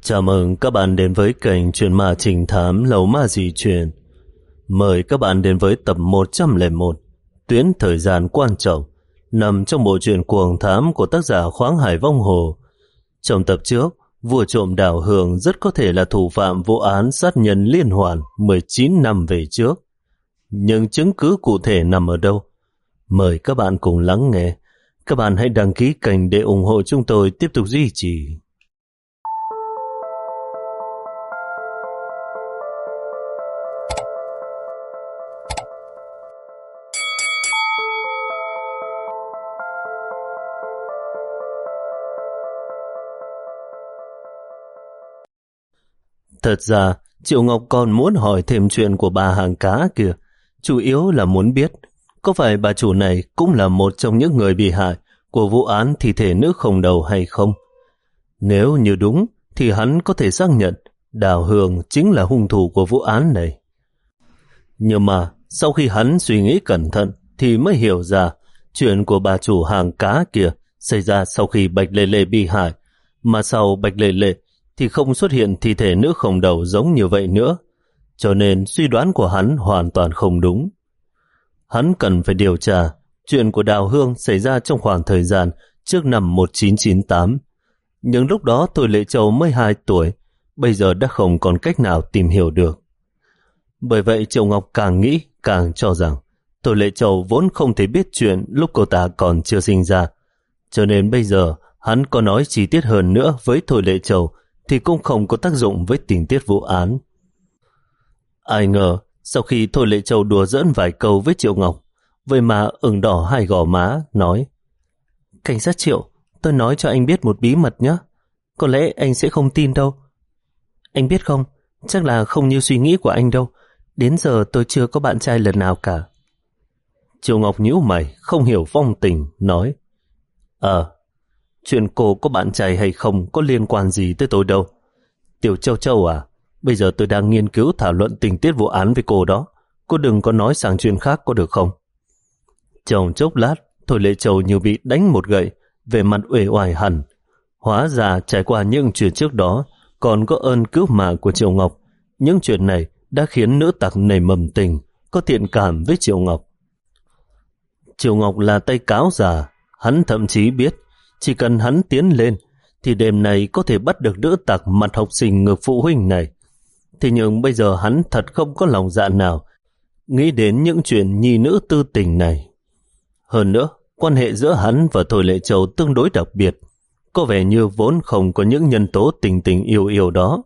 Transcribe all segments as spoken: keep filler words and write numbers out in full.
Chào mừng các bạn đến với kênh Chuyện Ma Trình Thám Lầu Ma Dị Chuyện. Mời các bạn đến với tập một trăm lẻ một, Tuyến Thời Gian Quan Trọng, nằm trong bộ truyện Cuồng Thám của tác giả Khoáng Hải Vong Hồ. Trong tập trước, vua trộm Đào Hương rất có thể là thủ phạm vụ án sát nhân liên hoàn mười chín năm về trước. Nhưng chứng cứ cụ thể nằm ở đâu? Mời các bạn cùng lắng nghe. Các bạn hãy đăng ký kênh để ủng hộ chúng tôi tiếp tục duy trì. Thật ra, Triệu Ngọc còn muốn hỏi thêm chuyện của bà hàng cá kìa. Chủ yếu là muốn biết, có phải bà chủ này cũng là một trong những người bị hại của vụ án thi thể nữ không đầu hay không? Nếu như đúng, thì hắn có thể xác nhận Đào Hương chính là hung thủ của vụ án này. Nhưng mà, sau khi hắn suy nghĩ cẩn thận, thì mới hiểu ra chuyện của bà chủ hàng cá kia xảy ra sau khi Bạch Lệ Lệ bị hại, mà sau Bạch Lệ Lệ thì không xuất hiện thi thể nữ không đầu giống như vậy nữa, cho nên suy đoán của hắn hoàn toàn không đúng. Hắn cần phải điều tra chuyện của Đào Hương xảy ra trong khoảng thời gian trước năm một nghìn chín trăm chín mươi tám. Nhưng lúc đó Thôi Lệ Châu mới hai tuổi, bây giờ đã không còn cách nào tìm hiểu được. Bởi vậy Triệu Ngọc càng nghĩ càng cho rằng Thôi Lệ Châu vốn không thể biết chuyện lúc cô ta còn chưa sinh ra, cho nên bây giờ hắn có nói chi tiết hơn nữa với Thôi Lệ Châu thì cũng không có tác dụng với tình tiết vụ án. Ai ngờ, sau khi Thôi Lệ Châu đùa giỡn vài câu với Triệu Ngọc, vậy mà ửng đỏ hai gò má, nói: Cảnh sát Triệu, tôi nói cho anh biết một bí mật nhé. Có lẽ anh sẽ không tin đâu. Anh biết không, chắc là không như suy nghĩ của anh đâu. Đến giờ tôi chưa có bạn trai lần nào cả. Triệu Ngọc nhíu mày, không hiểu phong tình, nói: Ờ, chuyện cô có bạn trai hay không có liên quan gì tới tôi đâu. Tiểu Châu Châu à, bây giờ tôi đang nghiên cứu thảo luận tình tiết vụ án với cô đó. Cô đừng có nói sang chuyện khác có được không? Trong chốc lát, Thôi Lệ Châu như bị đánh một gậy, về mặt uể oải hẳn. Hóa ra trải qua những chuyện trước đó, còn có ơn cứu mạng của Triệu Ngọc. Những chuyện này đã khiến nữ tặc nảy mầm tình, có thiện cảm với Triệu Ngọc. Triệu Ngọc là tay cáo già, hắn thậm chí biết chỉ cần hắn tiến lên thì đêm này có thể bắt được nữ tặc mặt học sinh ngược phụ huynh này. Thế nhưng bây giờ hắn thật không có lòng dạ nào nghĩ đến những chuyện nhi nữ tư tình này. Hơn nữa, quan hệ giữa hắn và Thôi Lệ Châu tương đối đặc biệt, có vẻ như vốn không có những nhân tố tình tình yêu yêu đó.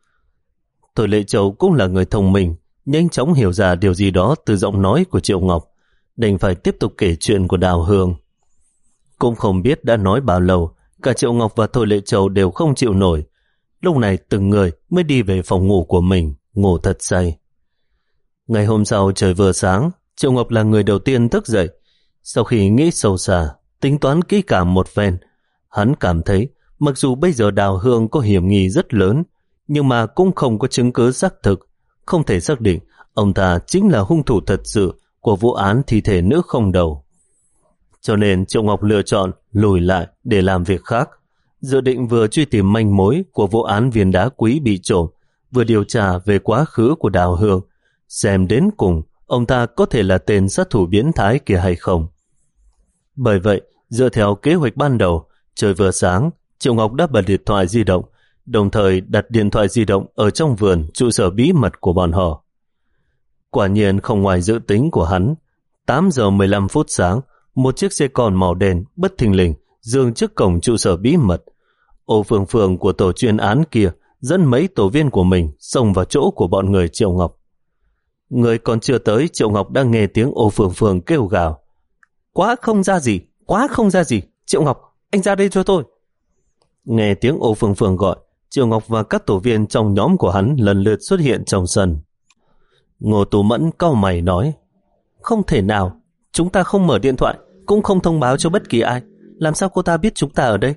Thôi Lệ Châu cũng là người thông minh, nhanh chóng hiểu ra điều gì đó từ giọng nói của Triệu Ngọc, đành phải tiếp tục kể chuyện của Đào Hương. Cũng không biết đã nói bao lâu, cả Triệu Ngọc và Thôi Lệ Châu đều không chịu nổi. Lúc này từng người mới đi về phòng ngủ của mình, ngủ thật say. Ngày hôm sau trời vừa sáng, Triệu Ngọc là người đầu tiên thức dậy. Sau khi nghĩ sâu xa, tính toán kỹ càng một phen, hắn cảm thấy mặc dù bây giờ Đào Hương có hiểm nghi rất lớn, nhưng mà cũng không có chứng cứ xác thực, không thể xác định ông ta chính là hung thủ thật sự của vụ án thi thể nữ không đầu. Cho nên Triệu Ngọc lựa chọn lùi lại để làm việc khác, dự định vừa truy tìm manh mối của vụ án viên đá quý bị trộm, vừa điều tra về quá khứ của Đào Hương, xem đến cùng ông ta có thể là tên sát thủ biến thái kia hay không. Bởi vậy, dựa theo kế hoạch ban đầu, trời vừa sáng, Triệu Ngọc đã bật điện thoại di động, đồng thời đặt điện thoại di động ở trong vườn trụ sở bí mật của bọn họ. Quả nhiên không ngoài dự tính của hắn, tám giờ mười lăm phút sáng, một chiếc xe con màu đen bất thình lình dừng trước cổng trụ sở bí mật. Ô Phương Phương của tổ chuyên án kia dẫn mấy tổ viên của mình xông vào chỗ của bọn người Triệu Ngọc. Người còn chưa tới, Triệu Ngọc đã nghe tiếng Ô Phương Phương kêu gào: Quá không ra gì, quá không ra gì, Triệu Ngọc, anh ra đây cho tôi. Nghe tiếng Ô Phương Phương gọi, Triệu Ngọc và các tổ viên trong nhóm của hắn lần lượt xuất hiện trong sân. Ngô Tú Mẫn cau mày nói: Không thể nào, chúng ta không mở điện thoại, cũng không thông báo cho bất kỳ ai, làm sao cô ta biết chúng ta ở đây?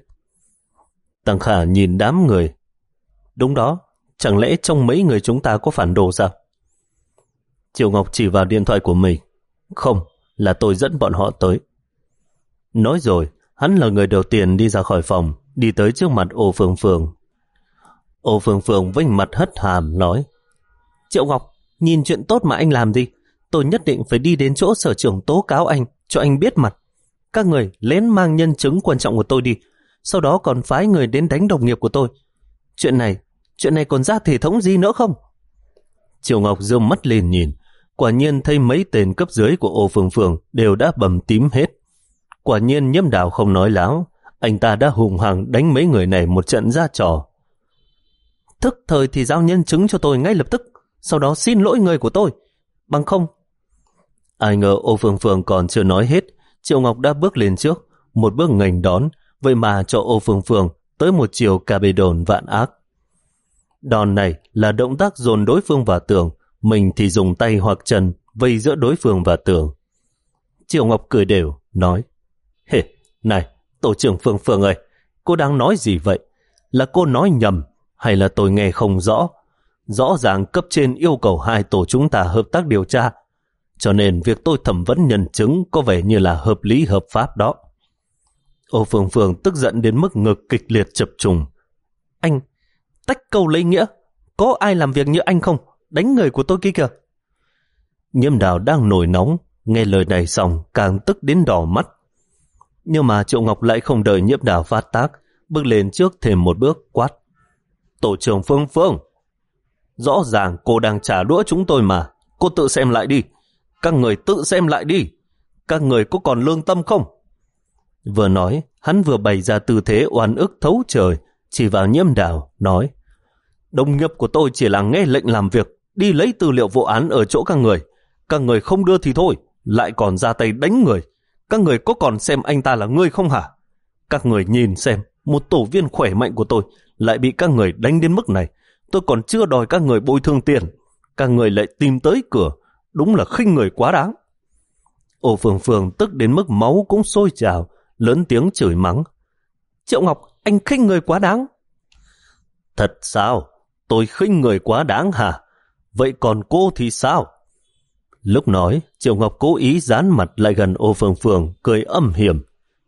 Tăng Khả nhìn đám người: Đúng đó, chẳng lẽ trong mấy người chúng ta có phản đồ sao? Triệu Ngọc chỉ vào điện thoại của mình: Không, là tôi dẫn bọn họ tới. Nói rồi, hắn là người đầu tiên đi ra khỏi phòng, đi tới trước mặt Ô Phương Phương. Ô Phương Phương vênh mặt hất hàm nói: Triệu Ngọc, nhìn chuyện tốt mà anh làm gì? Tôi nhất định phải đi đến chỗ sở trưởng tố cáo anh, cho anh biết mặt. Các người lén mang nhân chứng quan trọng của tôi đi, sau đó còn phái người đến đánh đồng nghiệp của tôi. Chuyện này, chuyện này còn ra thể thống gì nữa không? Triệu Ngọc giơ mắt lên nhìn, quả nhiên thấy mấy tên cấp dưới của Ô Phương Phương đều đã bầm tím hết. Quả nhiên Nhiễm Đào không nói láo, anh ta đã hùng hăng đánh mấy người này một trận ra trò. Thức thời thì giao nhân chứng cho tôi ngay lập tức, sau đó xin lỗi người của tôi. Bằng không... Ai ngờ Ô Phương Phương còn chưa nói hết, Triệu Ngọc đã bước lên trước, một bước nghênh đón, vậy mà cho Ô Phương Phương tới một chiều cà bê đồn vạn ác. Đòn này là động tác dồn đối phương vào tường, mình thì dùng tay hoặc chân vây giữa đối phương và tường. Triệu Ngọc cười đều, nói: Hề, này, tổ trưởng Phương Phương ơi, cô đang nói gì vậy? Là cô nói nhầm, hay là tôi nghe không rõ? Rõ ràng cấp trên yêu cầu hai tổ chúng ta hợp tác điều tra, cho nên việc tôi thẩm vấn nhân chứng có vẻ như là hợp lý hợp pháp đó. Ô Phương Phương tức giận đến mức ngực kịch liệt chập trùng. Anh, tách câu lấy nghĩa, có ai làm việc như anh không? Đánh người của tôi kia kìa. Nhiễm Đào đang nổi nóng, nghe lời này xong càng tức đến đỏ mắt. Nhưng mà Triệu Ngọc lại không đợi Nhiễm Đào phát tác, bước lên trước thêm một bước quát: Tổ trưởng Phương Phương, rõ ràng cô đang trả đũa chúng tôi mà, cô tự xem lại đi. Các người tự xem lại đi. Các người có còn lương tâm không? Vừa nói, hắn vừa bày ra tư thế oan ức thấu trời, chỉ vào Nhiễm Đào, nói: Đồng nghiệp của tôi chỉ là nghe lệnh làm việc, đi lấy tư liệu vụ án ở chỗ các người. Các người không đưa thì thôi, lại còn ra tay đánh người. Các người có còn xem anh ta là người không hả? Các người nhìn xem, một tổ viên khỏe mạnh của tôi lại bị các người đánh đến mức này. Tôi còn chưa đòi các người bồi thường tiền, các người lại tìm tới cửa, đúng là khinh người quá đáng. Ô Phương Phương tức đến mức máu cũng sôi trào, lớn tiếng chửi mắng: Triệu Ngọc, anh khinh người quá đáng. Thật sao? Tôi khinh người quá đáng hả? Vậy còn cô thì sao? Lúc nói, Triệu Ngọc cố ý dán mặt lại gần Ô Phương Phương, cười âm hiểm: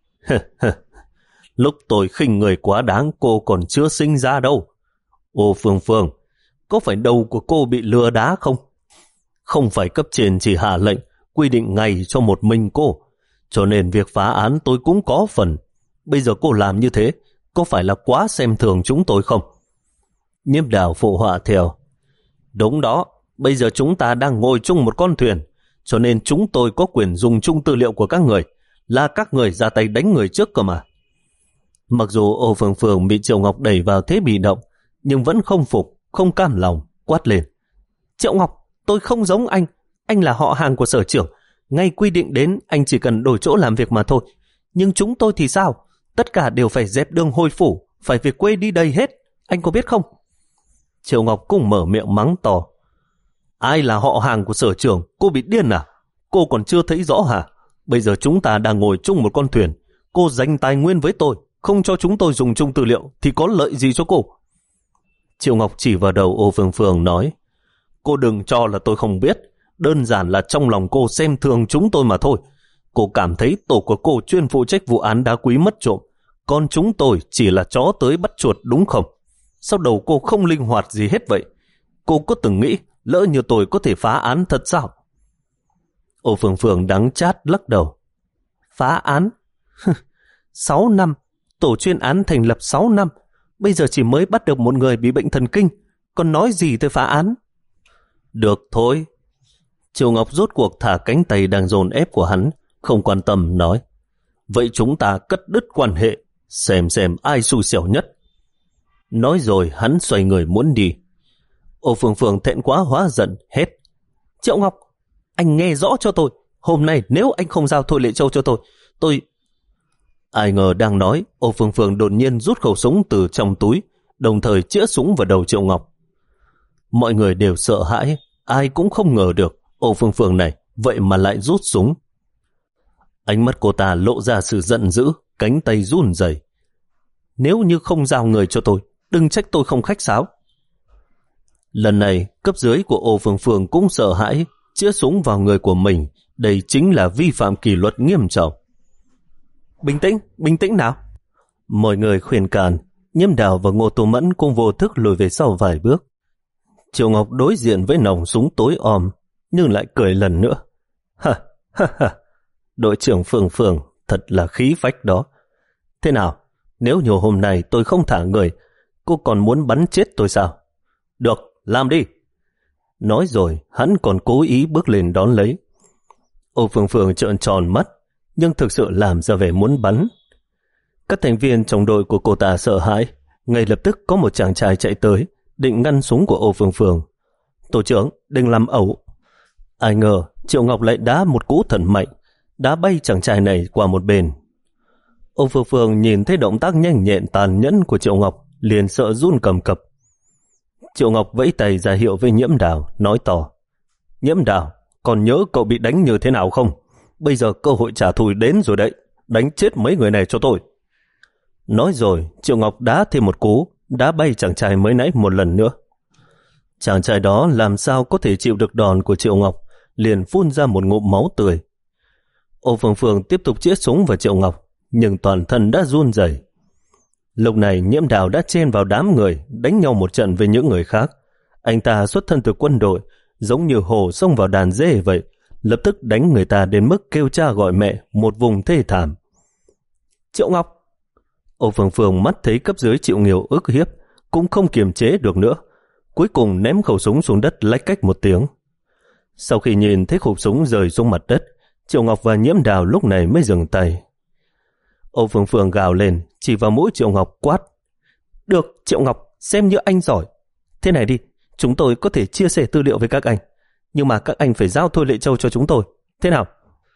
Lúc tôi khinh người quá đáng cô còn chưa sinh ra đâu. Ô Phương Phương, có phải đầu của cô bị lừa đá không? Không phải cấp trên chỉ hạ lệnh quy định ngày cho một mình cô, cho nên việc phá án tôi cũng có phần. Bây giờ cô làm như thế, có phải là quá xem thường chúng tôi không? Nhiễm Đào phụ họa theo: Đúng đó, bây giờ chúng ta đang ngồi chung một con thuyền, cho nên chúng tôi có quyền dùng chung tư liệu của các người, là các người ra tay đánh người trước cơ mà. Mặc dù Ô Phương Phương bị Triệu Ngọc đẩy vào thế bị động, nhưng vẫn không phục, không cam lòng, quát lên: Triệu Ngọc, tôi không giống anh, anh là họ hàng của sở trưởng, ngay quy định đến anh chỉ cần đổi chỗ làm việc mà thôi. Nhưng chúng tôi thì sao? Tất cả đều phải dẹp đường hồi phủ, phải về quê đi đây hết, anh có biết không? Triệu Ngọc cũng mở miệng mắng to: Ai là họ hàng của sở trưởng? Cô bị điên à? Cô còn chưa thấy rõ hả? Bây giờ chúng ta đang ngồi chung một con thuyền, cô dành tài nguyên với tôi, không cho chúng tôi dùng chung tư liệu thì có lợi gì cho cô? Triệu Ngọc chỉ vào đầu Ô Phương Phương nói: Cô đừng cho là tôi không biết, đơn giản là trong lòng cô xem thường chúng tôi mà thôi. Cô cảm thấy tổ của cô chuyên phụ trách vụ án đá quý mất trộm, còn chúng tôi chỉ là chó tới bắt chuột đúng không? Sao đầu cô không linh hoạt gì hết vậy? Cô có từng nghĩ lỡ như tôi có thể phá án thật sao? Ô Phương Phương đắng chát lắc đầu: Phá án? Sáu năm, tổ chuyên án thành lập sáu năm, bây giờ chỉ mới bắt được một người bị bệnh thần kinh, còn nói gì tới phá án? Được thôi. Triệu Ngọc rốt cuộc thả cánh tay đang dồn ép của hắn, không quan tâm nói: Vậy chúng ta cắt đứt quan hệ, xem xem ai xui xẻo nhất. Nói rồi hắn xoay người muốn đi. Ô Phương Phương thẹn quá hóa giận, hét: Triệu Ngọc, anh nghe rõ cho tôi, hôm nay nếu anh không giao Thôi Lệ Châu cho tôi, tôi... Ai ngờ đang nói, Ô Phương Phương đột nhiên rút khẩu súng từ trong túi, đồng thời chĩa súng vào đầu Triệu Ngọc. Mọi người đều sợ hãi, ai cũng không ngờ được Ô Phương Phương này vậy mà lại rút súng. Ánh mắt cô ta lộ ra sự giận dữ, cánh tay run rẩy. Nếu như không giao người cho tôi, đừng trách tôi không khách sáo. Lần này, cấp dưới của Ô Phương Phương cũng sợ hãi, chĩa súng vào người của mình. Đây chính là vi phạm kỷ luật nghiêm trọng. Bình tĩnh, bình tĩnh nào. Mọi người khuyên can, Nhiễm Đào và Ngô Tô Mẫn cũng vô thức lùi về sau vài bước. Triệu Ngọc đối diện với nòng súng tối om, nhưng lại cười lần nữa. Ha, ha, ha, đội trưởng Phương Phương thật là khí phách đó. Thế nào, nếu nhiều hôm nay tôi không thả người, cô còn muốn bắn chết tôi sao? Được, làm đi. Nói rồi, hắn còn cố ý bước lên đón lấy. Ô Phương Phương trợn tròn mắt, nhưng thực sự làm ra vẻ muốn bắn. Các thành viên trong đội của cô ta sợ hãi, ngay lập tức có một chàng trai chạy tới, định ngăn súng của Ô Phương Phương. Tổ trưởng, đừng làm ẩu. Ai ngờ, Triệu Ngọc lại đá một cú thần mạnh, đá bay chàng trai này qua một bên. Ô Phương Phương nhìn thấy động tác nhanh nhẹn tàn nhẫn của Triệu Ngọc, liền sợ run cầm cập. Triệu Ngọc vẫy tay ra hiệu với Nhiễm Đào, nói to. Nhiễm Đào, còn nhớ cậu bị đánh như thế nào không? Bây giờ cơ hội trả thù đến rồi đấy, đánh chết mấy người này cho tôi. Nói rồi, Triệu Ngọc đá thêm một cú, đá bay chàng trai mới nãy một lần nữa. Chàng trai đó làm sao có thể chịu được đòn của Triệu Ngọc, liền phun ra một ngụm máu tươi. Ô Phương Phương tiếp tục chĩa súng vào Triệu Ngọc, nhưng toàn thân đã run rẩy. Lúc này Nhiễm Đào đã chen vào đám người, đánh nhau một trận với những người khác. Anh ta xuất thân từ quân đội, giống như hổ xông vào đàn dê vậy, lập tức đánh người ta đến mức kêu cha gọi mẹ, một vùng thê thảm. Triệu Ngọc! Ô Phương Phương mắt thấy cấp dưới chịu nhiều ức hiếp, cũng không kiềm chế được nữa. Cuối cùng ném khẩu súng xuống đất lách cách một tiếng. Sau khi nhìn thấy khẩu súng rơi xuống mặt đất, Triệu Ngọc và Nhiễm Đào lúc này mới dừng tay. Ô Phương Phương gào lên, chỉ vào mũi Triệu Ngọc quát. Được, Triệu Ngọc, xem như anh giỏi. Thế này đi, chúng tôi có thể chia sẻ tư liệu với các anh, nhưng mà các anh phải giao Thôi Lệ Châu cho chúng tôi. Thế nào?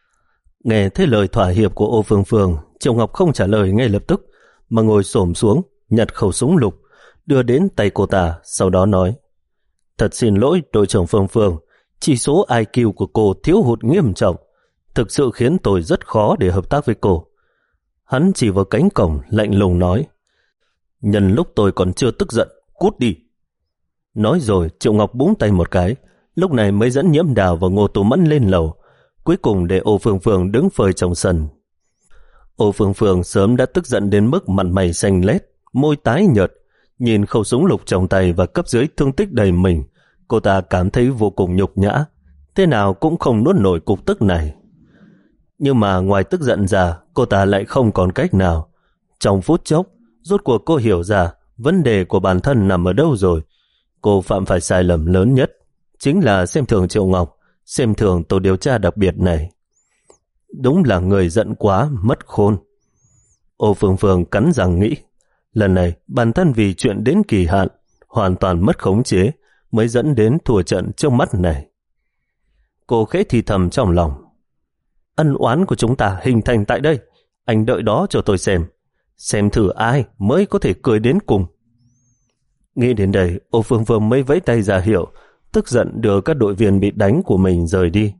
Nghe thấy lời thỏa hiệp của Ô Phương Phương, Triệu Ngọc không trả lời ngay lập tức, mà ngồi xổm xuống, nhặt khẩu súng lục, đưa đến tay cô ta, sau đó nói. Thật xin lỗi đội trưởng Phương Phương, chỉ số i kiu của cô thiếu hụt nghiêm trọng, thực sự khiến tôi rất khó để hợp tác với cô. Hắn chỉ vào cánh cổng, lạnh lùng nói. Nhân lúc tôi còn chưa tức giận, cút đi. Nói rồi, Triệu Ngọc búng tay một cái, lúc này mới dẫn Nhiễm Đào và Ngô Tô Mẫn lên lầu, cuối cùng để Ô Phương Phương đứng phơi trong sân. Ô Phương Phương sớm đã tức giận đến mức mặt mày xanh lét, môi tái nhợt, nhìn khẩu súng lục trong tay và cấp dưới thương tích đầy mình, cô ta cảm thấy vô cùng nhục nhã, thế nào cũng không nuốt nổi cục tức này. Nhưng mà ngoài tức giận ra, cô ta lại không còn cách nào. Trong phút chốc, rốt cuộc cô hiểu ra vấn đề của bản thân nằm ở đâu rồi. Cô phạm phải sai lầm lớn nhất, chính là xem thường Triệu Ngọc, xem thường tổ điều tra đặc biệt này. Đúng là người giận quá, mất khôn. Ô Phương Phương cắn răng nghĩ, lần này bản thân vì chuyện đến kỳ hạn, hoàn toàn mất khống chế, mới dẫn đến thua trận trong mắt này. Cô khẽ thì thầm trong lòng. Ân oán của chúng ta hình thành tại đây, anh đợi đó cho tôi xem, xem thử ai mới có thể cười đến cùng. Nghĩ đến đây, Ô Phương Phương mới vẫy tay ra hiệu, tức giận đưa các đội viên bị đánh của mình rời đi.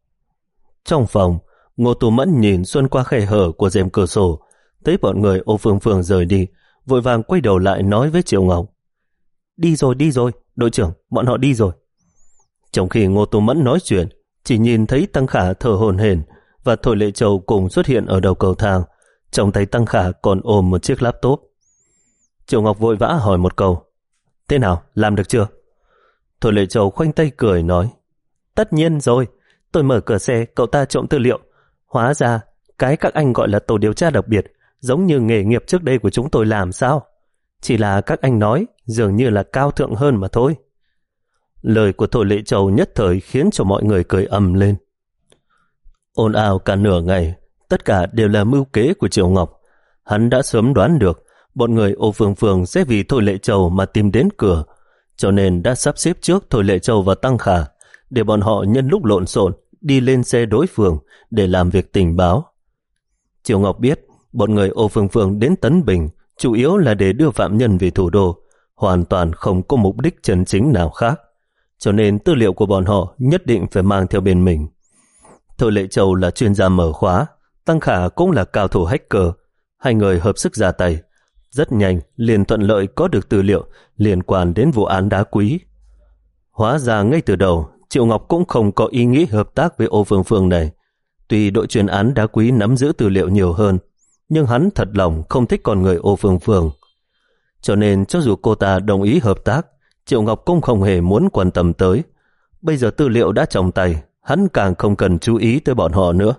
Trong phòng, Ngô Tô Mẫn nhìn xuyên qua khe hở của rèm cửa sổ, thấy bọn người Ô Phương Phương rời đi, vội vàng quay đầu lại nói với Triệu Ngọc. Đi rồi, đi rồi, đội trưởng, bọn họ đi rồi. Trong khi Ngô Tô Mẫn nói chuyện, chỉ nhìn thấy Tăng Khả thở hổn hển và Thôi Lệ Châu cùng xuất hiện ở đầu cầu thang, trong tay Tăng Khả còn ôm một chiếc laptop. Triệu Ngọc vội vã hỏi một câu. Thế nào, làm được chưa? Thôi Lệ Châu khoanh tay cười nói. Tất nhiên rồi, tôi mở cửa xe, cậu ta trộm tư liệu. Hóa ra, cái các anh gọi là tổ điều tra đặc biệt, giống như nghề nghiệp trước đây của chúng tôi làm sao? Chỉ là các anh nói, dường như là cao thượng hơn mà thôi. Lời của Thôi Lệ Châu nhất thời khiến cho mọi người cười ầm lên. Ồn ào cả nửa ngày, tất cả đều là mưu kế của Triệu Ngọc. Hắn đã sớm đoán được bọn người Ô Phương Phương sẽ vì Thôi Lệ Châu mà tìm đến cửa, cho nên đã sắp xếp trước Thôi Lệ Châu và Tăng Khả, để bọn họ nhân lúc lộn xộn đi lên xe đối phương để làm việc tình báo. Triệu Ngọc biết bọn người Ô Phương Phương đến Tấn Bình chủ yếu là để đưa phạm nhân về thủ đô, hoàn toàn không có mục đích chân chính nào khác, cho nên tư liệu của bọn họ nhất định phải mang theo bên mình. Thôi Lệ Châu là chuyên gia mở khóa, Tăng Khả cũng là cao thủ hacker, hai người hợp sức ra tay, rất nhanh liền thuận lợi có được tư liệu liên quan đến vụ án đá quý. Hóa ra ngay từ đầu, Triệu Ngọc cũng không có ý nghĩ hợp tác với Ô Phương Phương này. Tuy đội chuyên án đá quý nắm giữ tư liệu nhiều hơn, nhưng hắn thật lòng không thích con người Ô Phương Phương. Cho nên cho dù cô ta đồng ý hợp tác, Triệu Ngọc cũng không hề muốn quan tâm tới. Bây giờ tư liệu đã trong tay, hắn càng không cần chú ý tới bọn họ nữa.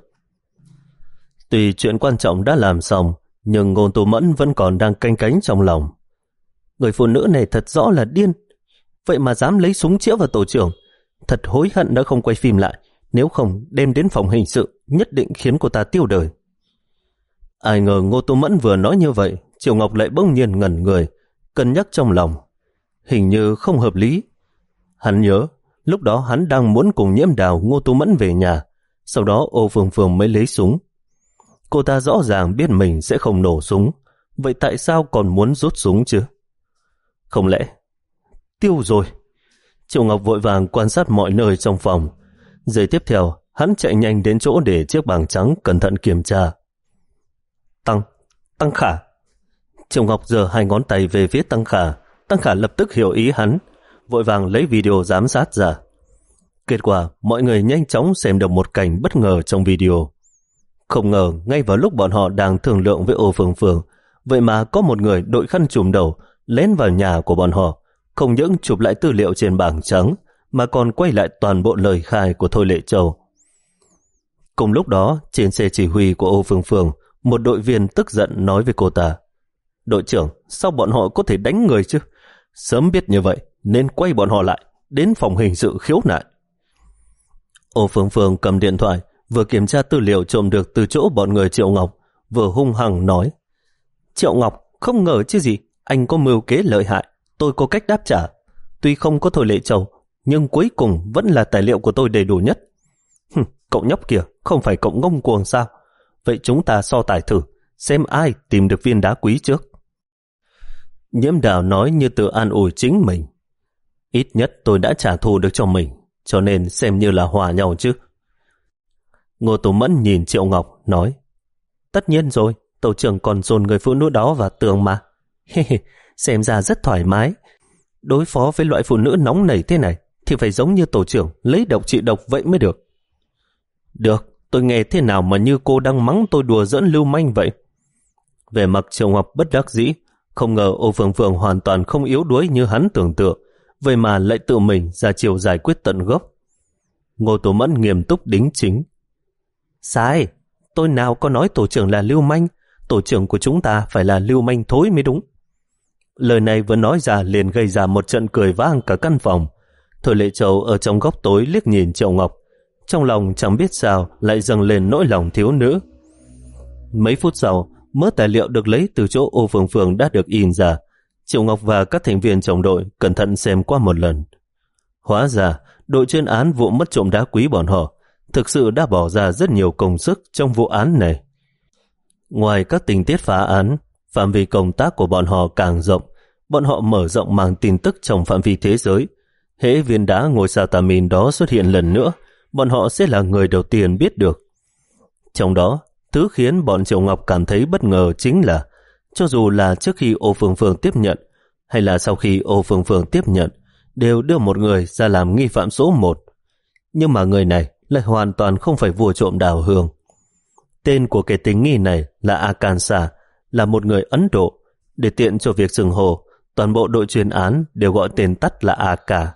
Tuy chuyện quan trọng đã làm xong, nhưng Ngôn Tố Mẫn vẫn còn đang canh cánh trong lòng. Người phụ nữ này thật rõ là điên, vậy mà dám lấy súng chĩa vào tổ trưởng. Thật hối hận đã không quay phim lại, nếu không đem đến phòng hình sự nhất định khiến cô ta tiêu đời. Ai ngờ Ngô Tố Mẫn vừa nói như vậy, Triệu Ngọc lại bỗng nhiên ngẩn người, cân nhắc trong lòng. Hình như không hợp lý. Hắn nhớ, lúc đó hắn đang muốn cùng Nhiễm Đào Ngô Tố Mẫn về nhà, sau đó Ô Phương Phương mới lấy súng. Cô ta rõ ràng biết mình sẽ không nổ súng, vậy tại sao còn muốn rút súng chứ? Không lẽ tiêu rồi? Triệu Ngọc vội vàng quan sát mọi nơi trong phòng. Giây tiếp theo, hắn chạy nhanh đến chỗ để chiếc bảng trắng cẩn thận kiểm tra. Tăng, Tăng Khả. Triệu Ngọc giơ hai ngón tay về phía Tăng Khả. Tăng Khả lập tức hiểu ý hắn, vội vàng lấy video giám sát ra. Kết quả, mọi người nhanh chóng xem được một cảnh bất ngờ trong video. Không ngờ, ngay vào lúc bọn họ đang thương lượng với Ô Phương Phương, vậy mà có một người đội khăn trùm đầu lén vào nhà của bọn họ, không những chụp lại tư liệu trên bảng trắng, mà còn quay lại toàn bộ lời khai của Thôi Lệ Châu. Cùng lúc đó, trên xe chỉ huy của Ô Phương Phương, một đội viên tức giận nói với cô ta: Đội trưởng, sao bọn họ có thể đánh người chứ? Sớm biết như vậy, nên quay bọn họ lại, đến phòng hình sự khiếu nại. Ô Phương Phương cầm điện thoại, vừa kiểm tra tư liệu trộm được từ chỗ bọn người Triệu Ngọc, vừa hung hăng nói: Triệu Ngọc, không ngờ chứ gì, anh có mưu kế lợi hại, tôi có cách đáp trả. Tuy không có Thôi Lệ Châu, nhưng cuối cùng vẫn là tài liệu của tôi đầy đủ nhất. Hừm, cậu nhóc kìa, không phải cậu ngông cuồng sao? Vậy chúng ta so tài thử, xem ai tìm được viên đá quý trước. Nhiễm Đào nói như tự an ủi chính mình. Ít nhất tôi đã trả thù được cho mình, cho nên xem như là hòa nhau chứ. Ngô Tố Mẫn nhìn Triệu Ngọc nói: Tất nhiên rồi, tổ trưởng còn dồn người phụ nữ đó vào tường mà. Xem ra rất thoải mái. Đối phó với loại phụ nữ nóng nảy thế này thì phải giống như tổ trưởng lấy độc trị độc vậy mới được. Được, tôi nghe thế nào mà như cô đang mắng tôi đùa giỡn lưu manh vậy? Về mặt Triệu Ngọc bất đắc dĩ, không ngờ Ô Phương Phương hoàn toàn không yếu đuối như hắn tưởng tượng, vậy mà lại tự mình ra chiều giải quyết tận gốc. Ngô Tố Mẫn nghiêm túc đính chính: Sai, tôi nào có nói tổ trưởng là lưu manh, tổ trưởng của chúng ta phải là lưu manh thối mới đúng. Lời này vừa nói ra liền gây ra một trận cười vang cả căn phòng. Thôi Lệ Châu ở trong góc tối liếc nhìn Triệu Ngọc, trong lòng chẳng biết sao lại dâng lên nỗi lòng thiếu nữ. Mấy phút sau, mớ tài liệu được lấy từ chỗ Ô Phương Phương đã được in ra. Triệu Ngọc và các thành viên trong đội cẩn thận xem qua một lần. Hóa ra, đội chuyên án vụ mất trộm đá quý bọn họ thực sự đã bỏ ra rất nhiều công sức trong vụ án này. Ngoài các tình tiết phá án, phạm vi công tác của bọn họ càng rộng. Bọn họ mở rộng màng tin tức trong phạm vi thế giới. Hễ viên đá ngôi sao tà mìn đó xuất hiện lần nữa, bọn họ sẽ là người đầu tiên biết được. Trong đó, thứ khiến bọn Triệu Ngọc cảm thấy bất ngờ chính là, cho dù là trước khi Ô Phương Phương tiếp nhận, hay là sau khi Ô Phương Phương tiếp nhận, đều đưa một người ra làm nghi phạm số một. Nhưng mà người này lại hoàn toàn không phải vua trộm đào hương. Tên của kẻ tình nghi này là Akansa, là một người Ấn Độ. Để tiện cho việc xưng hô, toàn bộ đội chuyên án đều gọi tên tắt là Aka.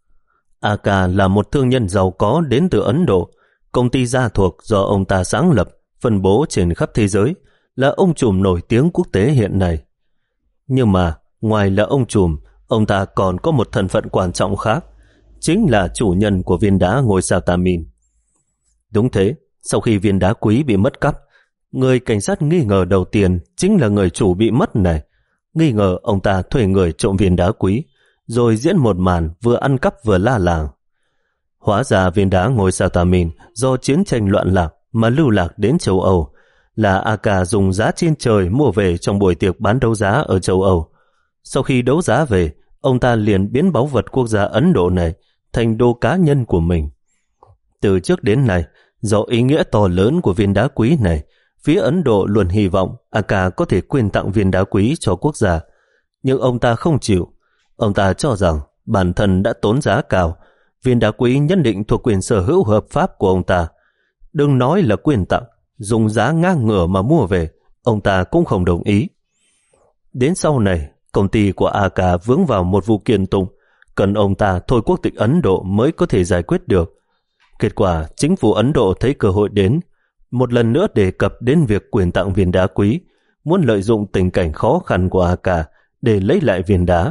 Aka là một thương nhân giàu có đến từ Ấn Độ. Công ty gia thuộc do ông ta sáng lập, phân bố trên khắp thế giới, là ông trùm nổi tiếng quốc tế hiện nay. Nhưng mà, ngoài là ông trùm, ông ta còn có một thân phận quan trọng khác, chính là chủ nhân của viên đá ngôi sao tà mìn. Đúng thế, sau khi viên đá quý bị mất cắp, người cảnh sát nghi ngờ đầu tiên chính là người chủ bị mất này. Nghi ngờ ông ta thuê người trộm viên đá quý, rồi diễn một màn vừa ăn cắp vừa la làng. Hóa ra viên đá ngôi sao tà mìn do chiến tranh loạn lạc mà lưu lạc đến châu Âu, là Aka dùng giá trên trời mua về trong buổi tiệc bán đấu giá ở châu Âu. Sau khi đấu giá về, ông ta liền biến báu vật quốc gia Ấn Độ này thành đồ cá nhân của mình. Từ trước đến nay, do ý nghĩa to lớn của viên đá quý này, phía Ấn Độ luôn hy vọng Aka có thể quyên tặng viên đá quý cho quốc gia. Nhưng ông ta không chịu. Ông ta cho rằng bản thân đã tốn giá cao, viên đá quý nhất định thuộc quyền sở hữu hợp pháp của ông ta. Đừng nói là quyên tặng, dùng giá ngang ngửa mà mua về, ông ta cũng không đồng ý. Đến sau này, Công ty của a ca vướng vào một vụ kiện tụng, cần ông ta thôi quốc tịch Ấn Độ mới có thể giải quyết được. Kết quả, chính phủ Ấn Độ thấy cơ hội đến, một lần nữa đề cập đến việc quyền tặng viên đá quý, muốn lợi dụng tình cảnh khó khăn của a ca để lấy lại viên đá.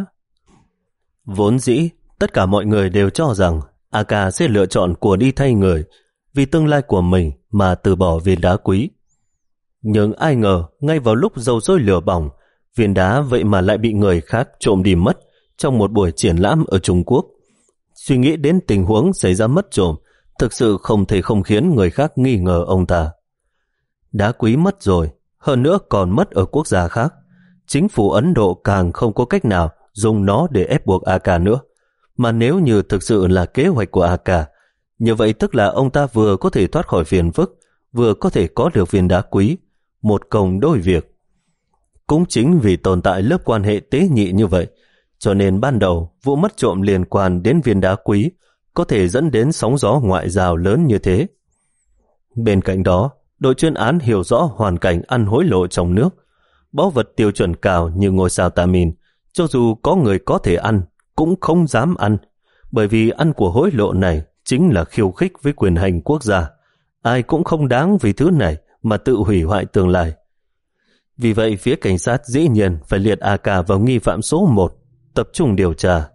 Vốn dĩ, tất cả mọi người đều cho rằng a ca sẽ lựa chọn của đi thay người vì tương lai của mình mà từ bỏ viên đá quý. Nhưng ai ngờ, ngay vào lúc dầu sôi lửa bỏng, viên đá vậy mà lại bị người khác trộm đi mất trong một buổi triển lãm ở Trung Quốc. Suy nghĩ đến tình huống xảy ra mất trộm, thực sự không thể không khiến người khác nghi ngờ ông ta. Đá quý mất rồi, hơn nữa còn mất ở quốc gia khác. Chính phủ Ấn Độ càng không có cách nào dùng nó để ép buộc a ca nữa. Mà nếu như thực sự là kế hoạch của a ca, như vậy tức là ông ta vừa có thể thoát khỏi phiền phức, vừa có thể có được viên đá quý, một công đôi việc. Cũng chính vì tồn tại lớp quan hệ tế nhị như vậy, cho nên ban đầu vụ mất trộm liên quan đến viên đá quý có thể dẫn đến sóng gió ngoại giao lớn như thế. Bên cạnh đó, đội chuyên án hiểu rõ hoàn cảnh ăn hối lộ trong nước. Báu vật tiêu chuẩn cao như ngôi sao Tamin, cho dù có người có thể ăn, cũng không dám ăn, bởi vì ăn của hối lộ này chính là khiêu khích với quyền hành quốc gia. Ai cũng không đáng vì thứ này mà tự hủy hoại tương lai. Vì vậy, phía cảnh sát dĩ nhiên phải liệt a ca vào nghi phạm số một, tập trung điều tra.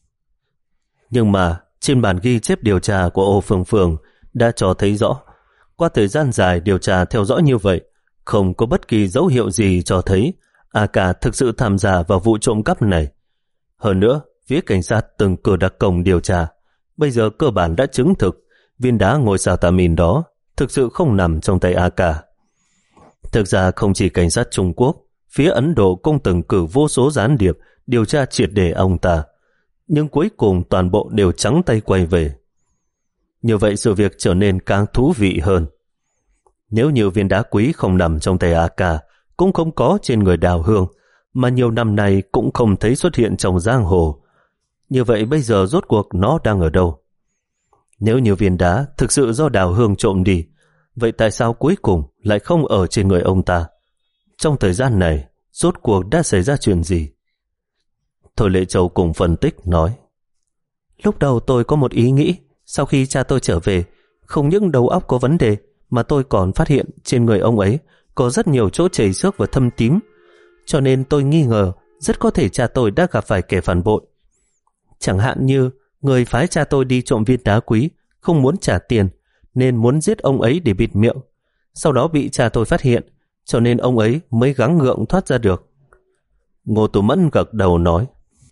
Nhưng mà, trên bản ghi chép điều tra của Ô Phương Phương đã cho thấy rõ, qua thời gian dài điều tra theo dõi như vậy, không có bất kỳ dấu hiệu gì cho thấy a ca thực sự tham gia vào vụ trộm cắp này. Hơn nữa, phía cảnh sát từng cử đặc công điều tra, bây giờ cơ bản đã chứng thực viên đá ngôi sao Tamin đó thực sự không nằm trong tay a ca. Thực ra không chỉ cảnh sát Trung Quốc, phía Ấn Độ cũng từng cử vô số gián điệp điều tra triệt để ông ta, nhưng cuối cùng toàn bộ đều trắng tay quay về. Như vậy sự việc trở nên càng thú vị hơn. Nếu như viên đá quý không nằm trong tay a ca, cũng không có trên người Đào Hương, mà nhiều năm nay cũng không thấy xuất hiện trong giang hồ, như vậy bây giờ rốt cuộc nó đang ở đâu? Nếu như viên đá thực sự do Đào Hương trộm đi, vậy tại sao cuối cùng lại không ở trên người ông ta? Trong thời gian này, rốt cuộc đã xảy ra chuyện gì? Thôi Lệ Châu cùng phân tích nói: Lúc đầu tôi có một ý nghĩ, sau khi cha tôi trở về, không những đầu óc có vấn đề, mà tôi còn phát hiện trên người ông ấy có rất nhiều chỗ chảy xước và thâm tím, cho nên tôi nghi ngờ rất có thể cha tôi đã gặp phải kẻ phản bội. Chẳng hạn như người phái cha tôi đi trộm viên đá quý không muốn trả tiền, nên muốn giết ông ấy để bịt miệng. Sau đó bị cha tôi phát hiện, cho nên ông ấy mới gắng gượng thoát ra được. Ngô Tú Mẫn gật đầu nói: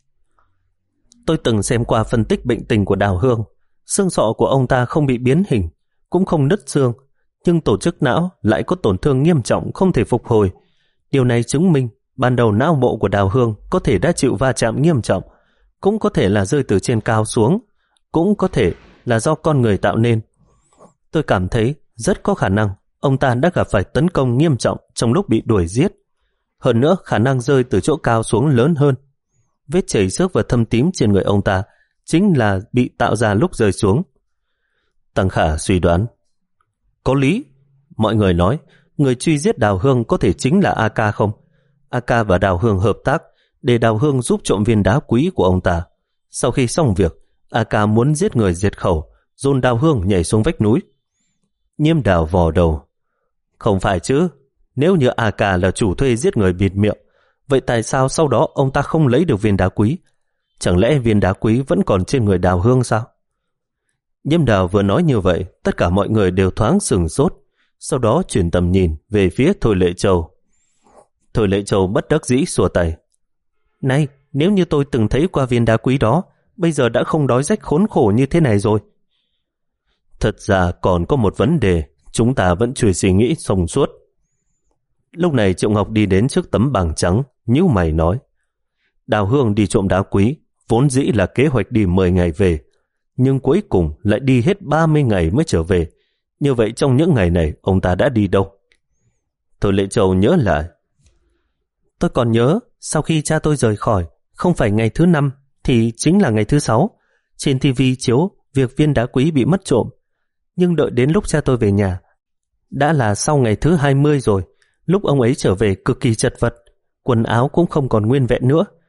Tôi từng xem qua phân tích bệnh tình của Đào Hương. Xương sọ của ông ta không bị biến hình, cũng không nứt xương, nhưng tổ chức não lại có tổn thương nghiêm trọng không thể phục hồi. Điều này chứng minh ban đầu não bộ của Đào Hương có thể đã chịu va chạm nghiêm trọng, cũng có thể là rơi từ trên cao xuống, cũng có thể là do con người tạo nên. Tôi cảm thấy rất có khả năng ông ta đã gặp phải tấn công nghiêm trọng trong lúc bị đuổi giết. Hơn nữa, khả năng rơi từ chỗ cao xuống lớn hơn. Vết chảy xước và thâm tím trên người ông ta chính là bị tạo ra lúc rơi xuống. Tăng Khả suy đoán: Có lý. Mọi người nói người truy giết Đào Hương có thể chính là a ca không? a ca và Đào Hương hợp tác để Đào Hương giúp trộm viên đá quý của ông ta. Sau khi xong việc, a ca muốn giết người diệt khẩu, dồn Đào Hương nhảy xuống vách núi. Nhiêm Đào vò đầu: Không phải chứ, nếu như a ca là chủ thuê giết người bịt miệng, vậy tại sao sau đó ông ta không lấy được viên đá quý? Chẳng lẽ viên đá quý vẫn còn trên người Đào Hương sao? Nhiêm Đào vừa nói như vậy, tất cả mọi người đều thoáng sửng sốt, sau đó chuyển tầm nhìn về phía Thôi Lệ Châu. Thôi Lệ Châu bất đắc dĩ xua tay: Này, nếu như tôi từng thấy qua viên đá quý đó, bây giờ đã không đói rách khốn khổ như thế này rồi. Thật ra còn có một vấn đề chúng ta vẫn chưa suy nghĩ thông suốt. Lúc này Triệu Ngọc đi đến trước tấm bảng trắng, nhíu mày nói: Đào Hương đi trộm đá quý vốn dĩ là kế hoạch đi mười ngày về, nhưng cuối cùng lại đi hết ba mươi ngày mới trở về. Như vậy trong những ngày này ông ta đã đi đâu? Thôi Lệ Châu nhớ lại: Tôi còn nhớ sau khi cha tôi rời khỏi, không phải ngày thứ năm thì chính là ngày thứ sáu, trên ti vi chiếu việc viên đá quý bị mất trộm. Nhưng đợi đến lúc cha tôi về nhà, đã là sau ngày thứ hai mươi rồi. Lúc ông ấy trở về cực kỳ chật vật, quần áo cũng không còn nguyên vẹn nữa,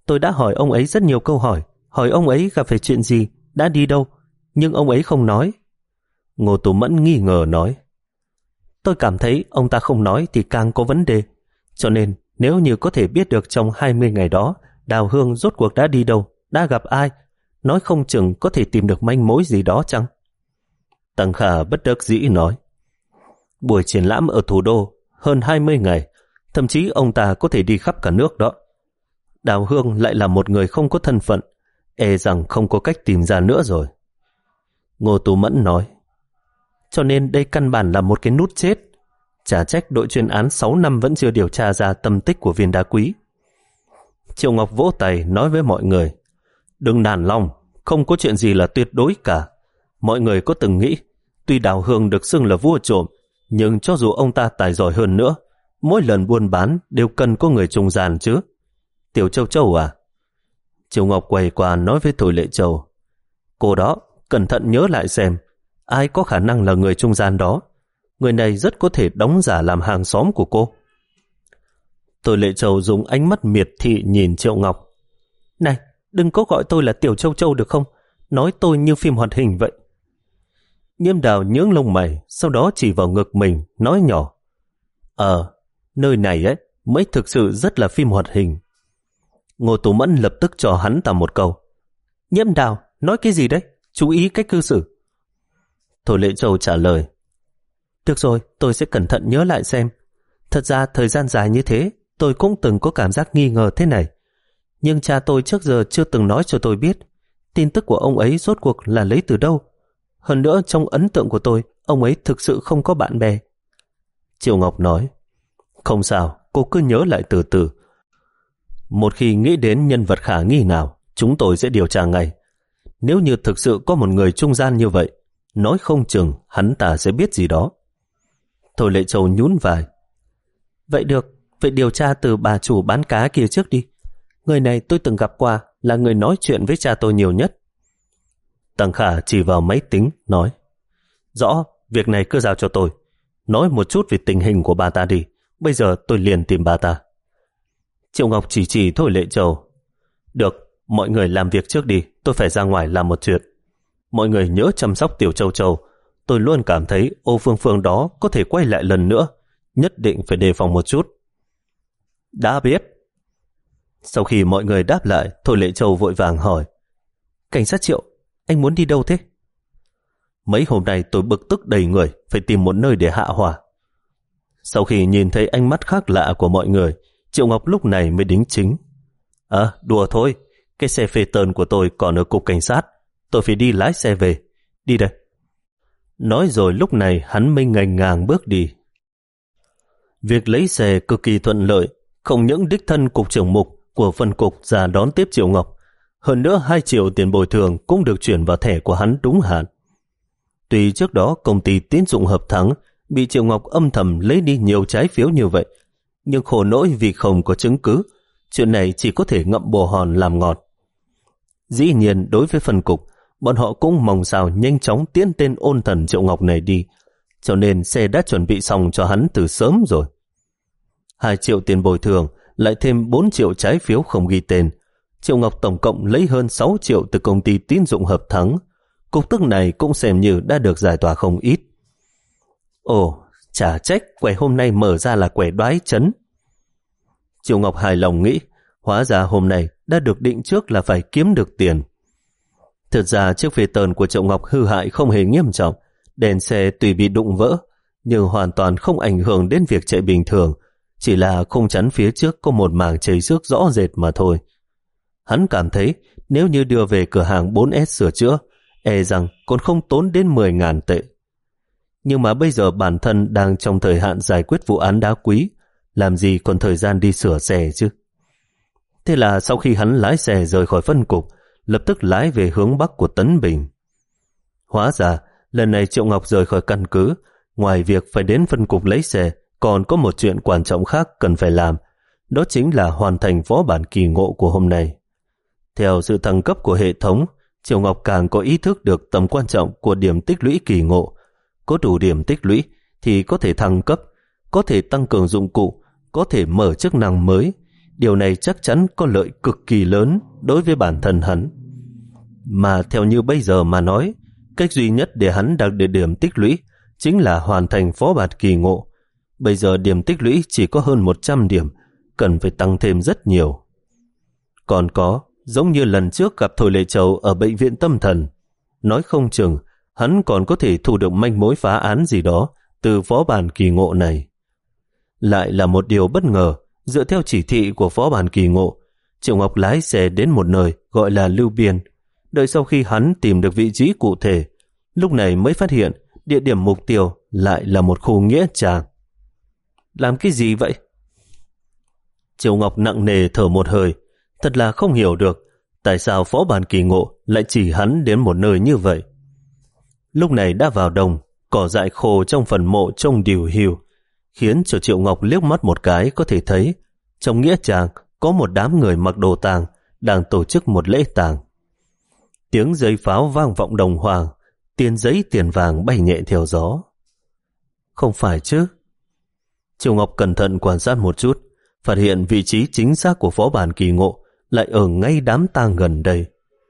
Tôi đã hỏi ông ấy rất nhiều câu hỏi, hỏi ông ấy gặp phải chuyện gì, đã đi đâu, nhưng ông ấy không nói. Ngô Tú Mẫn nghi ngờ nói, tôi cảm thấy ông ta không nói thì càng có vấn đề, cho nên nếu như có thể biết được trong hai mươi ngày đó Đào Hương rốt cuộc đã đi đâu, đã gặp ai, nói không chừng có thể tìm được manh mối gì đó chăng? Tăng Khả bất đắc dĩ nói, buổi triển lãm ở thủ đô hơn hai mươi ngày, thậm chí ông ta có thể đi khắp cả nước đó. Đào Hương lại là một người không có thân phận, e rằng không có cách tìm ra nữa rồi. Ngô Tú Mẫn nói, cho nên đây căn bản là một cái nút chết. Chả trách đội chuyên án sáu năm vẫn chưa điều tra ra tâm tích của viên đá quý. Triệu Ngọc vỗ tay nói với mọi người, đừng nản lòng, không có chuyện gì là tuyệt đối cả. Mọi người có từng nghĩ, tuy Đào Hương được xưng là vua trộm, nhưng cho dù ông ta tài giỏi hơn nữa, mỗi lần buôn bán đều cần có người trung gian chứ. Tiểu Châu Châu à? Triệu Ngọc quay qua nói với Thôi Lệ Châu, cô đó, cẩn thận nhớ lại xem, ai có khả năng là người trung gian đó. Người này rất có thể đóng giả làm hàng xóm của cô. Thôi Lệ Châu dùng ánh mắt miệt thị nhìn Triệu Ngọc. Này, đừng có gọi tôi là Tiểu Châu Châu được không? Nói tôi như phim hoạt hình vậy. Nhiêm Đào nhướng lông mày, sau đó chỉ vào ngực mình, nói nhỏ, Ờ, nơi này ấy mới thực sự rất là phim hoạt hình. Ngô Tú Mẫn lập tức cho hắn ta một câu, Nhiêm Đào, nói cái gì đấy? Chú ý cách cư xử. Thôi Lệ Châu trả lời, được rồi, tôi sẽ cẩn thận nhớ lại xem. Thật ra thời gian dài như thế, tôi cũng từng có cảm giác nghi ngờ thế này. Nhưng cha tôi trước giờ chưa từng nói cho tôi biết tin tức của ông ấy rốt cuộc là lấy từ đâu. Hơn nữa trong ấn tượng của tôi, ông ấy thực sự không có bạn bè. Triệu Ngọc nói, không sao, cô cứ nhớ lại từ từ. Một khi nghĩ đến nhân vật khả nghi nào, chúng tôi sẽ điều tra ngay. Nếu như thực sự có một người trung gian như vậy, nói không chừng hắn ta sẽ biết gì đó. Thôi Lệ Châu nhún vai. Vậy được, vậy điều tra từ bà chủ bán cá kia trước đi. Người này tôi từng gặp qua, là người nói chuyện với cha tôi nhiều nhất. Tăng Khả chỉ vào máy tính, nói, rõ, việc này cứ giao cho tôi. Nói một chút về tình hình của bà ta đi, bây giờ tôi liền tìm bà ta. Triệu Ngọc chỉ chỉ Thôi Lệ Châu. Được, mọi người làm việc trước đi, tôi phải ra ngoài làm một chuyện. Mọi người nhớ chăm sóc Tiểu Châu Châu. Tôi luôn cảm thấy Ô Phương Phương đó có thể quay lại lần nữa, nhất định phải đề phòng một chút. Đã biết. Sau khi mọi người đáp lại, Thôi Lệ Châu vội vàng hỏi, cảnh sát Triệu, anh muốn đi đâu thế? Mấy hôm nay tôi bực tức đầy người, phải tìm một nơi để hạ hỏa. Sau khi nhìn thấy ánh mắt khác lạ của mọi người, Triệu Ngọc lúc này mới đính chính. À, đùa thôi, cái xe phê tơn của tôi còn ở cục cảnh sát, tôi phải đi lái xe về. Đi đây. Nói rồi lúc này hắn mới ngành ngang bước đi. Việc lấy xe cực kỳ thuận lợi, không những đích thân cục trưởng mục của phân cục ra đón tiếp Triệu Ngọc, hơn nữa hai triệu tiền bồi thường cũng được chuyển vào thẻ của hắn đúng hạn. Tuy trước đó công ty tín dụng Hợp Thắng bị Triệu Ngọc âm thầm lấy đi nhiều trái phiếu như vậy, nhưng khổ nỗi vì không có chứng cứ, chuyện này chỉ có thể ngậm bồ hòn làm ngọt. Dĩ nhiên đối với phân cục, bọn họ cũng mong sao nhanh chóng tiến tên ôn thần Triệu Ngọc này đi, cho nên xe đã chuẩn bị xong cho hắn từ sớm rồi. Hai triệu tiền bồi thường, lại thêm bốn triệu trái phiếu không ghi tên. Triệu Ngọc tổng cộng lấy hơn sáu triệu từ công ty tín dụng Hợp Thắng. Cục tức này cũng xem như đã được giải tỏa không ít. Ồ, chả trách quẻ hôm nay mở ra là quẻ đoái chấn. Triệu Ngọc hài lòng nghĩ, hóa ra hôm nay đã được định trước là phải kiếm được tiền. Thật ra chiếc phê tơn của Triệu Ngọc hư hại không hề nghiêm trọng, đèn xe tuy bị đụng vỡ, nhưng hoàn toàn không ảnh hưởng đến việc chạy bình thường, chỉ là khung chắn phía trước có một mảng chảy xước rõ rệt mà thôi. Hắn cảm thấy nếu như đưa về cửa hàng bốn S sửa chữa, e rằng còn không tốn đến mười ngàn tệ. Nhưng mà bây giờ bản thân đang trong thời hạn giải quyết vụ án đá quý, làm gì còn thời gian đi sửa xe chứ. Thế là sau khi hắn lái xe rời khỏi phân cục, lập tức lái về hướng bắc của Tấn Bình. Hóa ra, lần này Triệu Ngọc rời khỏi căn cứ, ngoài việc phải đến phân cục lấy xe, còn có một chuyện quan trọng khác cần phải làm, đó chính là hoàn thành phó bản kỳ ngộ của hôm nay. Theo sự thăng cấp của hệ thống, Triệu Ngọc càng có ý thức được tầm quan trọng của điểm tích lũy kỳ ngộ. Có đủ điểm tích lũy thì có thể thăng cấp, có thể tăng cường dụng cụ, có thể mở chức năng mới. Điều này chắc chắn có lợi cực kỳ lớn đối với bản thân hắn. Mà theo như bây giờ mà nói, cách duy nhất để hắn đạt được điểm tích lũy chính là hoàn thành phó bản kỳ ngộ. Bây giờ điểm tích lũy chỉ có hơn một trăm điểm, cần phải tăng thêm rất nhiều. Còn có, giống như lần trước gặp Thôi Lệ Châu ở bệnh viện tâm thần, nói không chừng hắn còn có thể thu được manh mối phá án gì đó từ phó bản kỳ ngộ này. Lại là một điều bất ngờ, dựa theo chỉ thị của phó bản kỳ ngộ, Triệu Ngọc lái xe đến một nơi gọi là Lưu Biên. Đợi sau khi hắn tìm được vị trí cụ thể, lúc này mới phát hiện địa điểm mục tiêu lại là một khu nghĩa trang. Làm cái gì vậy? Triệu Ngọc nặng nề thở một hơi, thật là không hiểu được tại sao phó bản kỳ ngộ lại chỉ hắn đến một nơi như vậy. Lúc này đã vào đông, cỏ dại khô trong phần mộ trông điều hiu, khiến cho Triệu Ngọc liếc mắt một cái có thể thấy trong nghĩa trang có một đám người mặc đồ tang đang tổ chức một lễ tang. Tiếng giấy pháo vang vọng đồng hoàng, tiền giấy tiền vàng bay nhẹ theo gió. Không phải chứ? Triệu Ngọc cẩn thận quan sát một chút, phát hiện vị trí chính xác của phó bản kỳ ngộ lại ở ngay đám tang gần đây.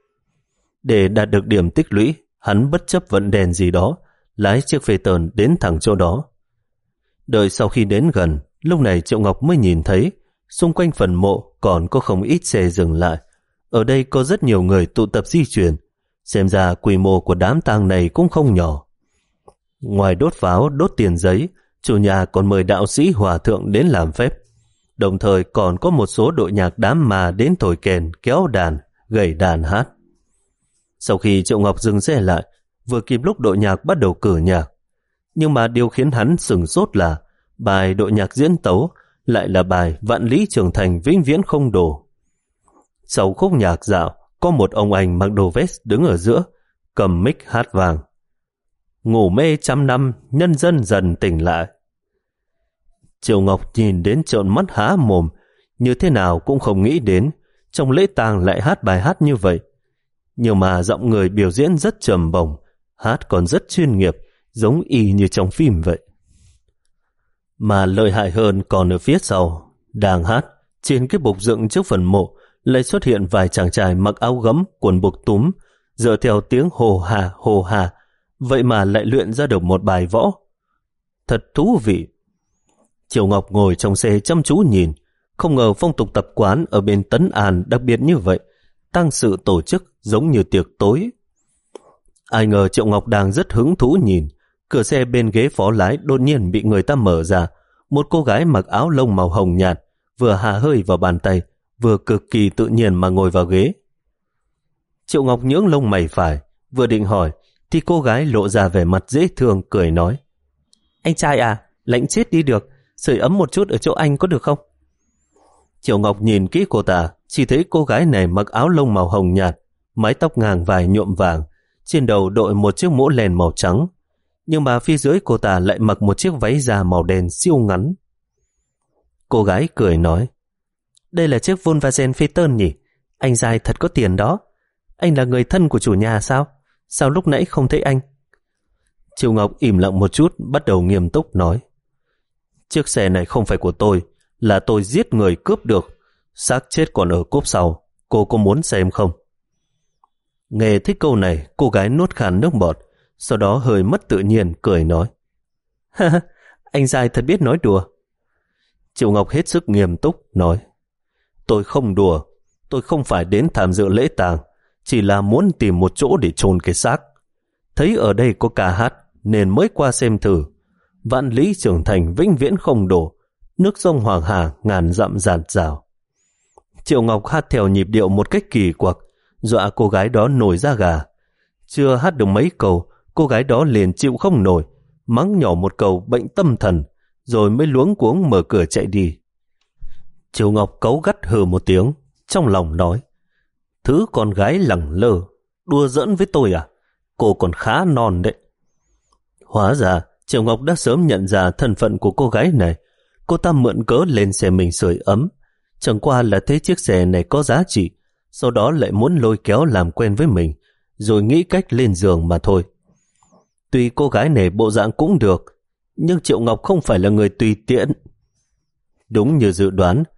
Để đạt được điểm tích lũy, hắn bất chấp vận đèn gì đó, lái chiếc phê tờn đến thẳng chỗ đó. Đợi sau khi đến gần, lúc này Triệu Ngọc mới nhìn thấy xung quanh phần mộ còn có không ít xe dừng lại. Ở đây có rất nhiều người tụ tập di chuyển, xem ra quy mô của đám tang này cũng không nhỏ. Ngoài đốt pháo, đốt tiền giấy, chủ nhà còn mời đạo sĩ hòa thượng đến làm phép, đồng thời còn có một số đội nhạc đám ma đến thổi kèn, kéo đàn, gảy đàn hát. Sau khi Triệu Ngọc dừng xe lại, vừa kịp lúc đội nhạc bắt đầu cử nhạc, nhưng mà điều khiến hắn sửng sốt là bài đội nhạc diễn tấu lại là bài Vạn Lý Trường Thành vĩnh viễn không đổ. Sau khúc nhạc dạo, có một ông anh mặc đồ vest đứng ở giữa, cầm mic hát vang. Ngủ mê trăm năm, nhân dân dần tỉnh lại. Triệu Ngọc nhìn đến trợn mắt há mồm, như thế nào cũng không nghĩ đến trong lễ tang lại hát bài hát như vậy. Nhưng mà giọng người biểu diễn rất trầm bổng, hát còn rất chuyên nghiệp, giống y như trong phim vậy. Mà lợi hại hơn còn ở phía sau, đang hát, trên cái bục dựng trước phần mộ lại xuất hiện vài chàng trai mặc áo gấm, quần buộc túm, dựa theo tiếng hồ hà hồ hà, vậy mà lại luyện ra được một bài võ. Thật thú vị. Triệu Ngọc ngồi trong xe chăm chú nhìn, không ngờ phong tục tập quán ở bên Tấn An đặc biệt như vậy, tang sự tổ chức giống như tiệc tối. Ai ngờ Triệu Ngọc đang rất hứng thú nhìn, cửa xe bên ghế phó lái đột nhiên bị người ta mở ra, một cô gái mặc áo lông màu hồng nhạt, vừa hà hơi vào bàn tay, vừa cực kỳ tự nhiên mà ngồi vào ghế. Triệu Ngọc nhướng lông mày phải, vừa định hỏi, thì cô gái lộ ra vẻ mặt dễ thương, cười nói: Anh trai à, lạnh chết đi được, sưởi ấm một chút ở chỗ anh có được không? Triệu Ngọc nhìn kỹ cô ta, chỉ thấy cô gái này mặc áo lông màu hồng nhạt, mái tóc ngang vai nhuộm vàng, trên đầu đội một chiếc mũ len màu trắng, nhưng mà phía dưới cô ta lại mặc một chiếc váy da màu đen siêu ngắn. Cô gái cười nói: Đây là chiếc Volkswagen Phaeton nhỉ? Anh trai thật có tiền đó. Anh là người thân của chủ nhà sao? Sao lúc nãy không thấy anh? Triệu Ngọc im lặng một chút, bắt đầu nghiêm túc nói: Chiếc xe này không phải của tôi, là tôi giết người cướp được, xác chết còn ở cốp sau, cô có muốn xem không? Nghe thích câu này, cô gái nuốt khan nước bọt, sau đó hơi mất tự nhiên cười nói: Ha, anh trai thật biết nói đùa. Triệu Ngọc hết sức nghiêm túc nói: Tôi không đùa, tôi không phải đến tham dự lễ tang, chỉ là muốn tìm một chỗ để chôn cái xác. Thấy ở đây có ca hát nên mới qua xem thử. Vạn Lý Trường Thành vĩnh viễn không đổ, nước sông Hoàng Hà ngàn dặm dạt dào. Triệu Ngọc hát theo nhịp điệu một cách kỳ quặc, dọa cô gái đó nổi da gà. Chưa hát được mấy câu, cô gái đó liền chịu không nổi, mắng nhỏ một câu bệnh tâm thần, rồi mới luống cuống mở cửa chạy đi. Triệu Ngọc cáu gắt hừ một tiếng, trong lòng nói: Thứ con gái lẳng lơ, đùa giỡn với tôi à? Cô còn khá non đấy. Hóa ra Triệu Ngọc đã sớm nhận ra thân phận của cô gái này. Cô ta mượn cớ lên xe mình sưởi ấm, chẳng qua là thấy chiếc xe này có giá trị, sau đó lại muốn lôi kéo làm quen với mình, rồi nghĩ cách lên giường mà thôi. Tuy cô gái này bộ dạng cũng được, nhưng Triệu Ngọc không phải là người tùy tiện. Đúng như dự đoán,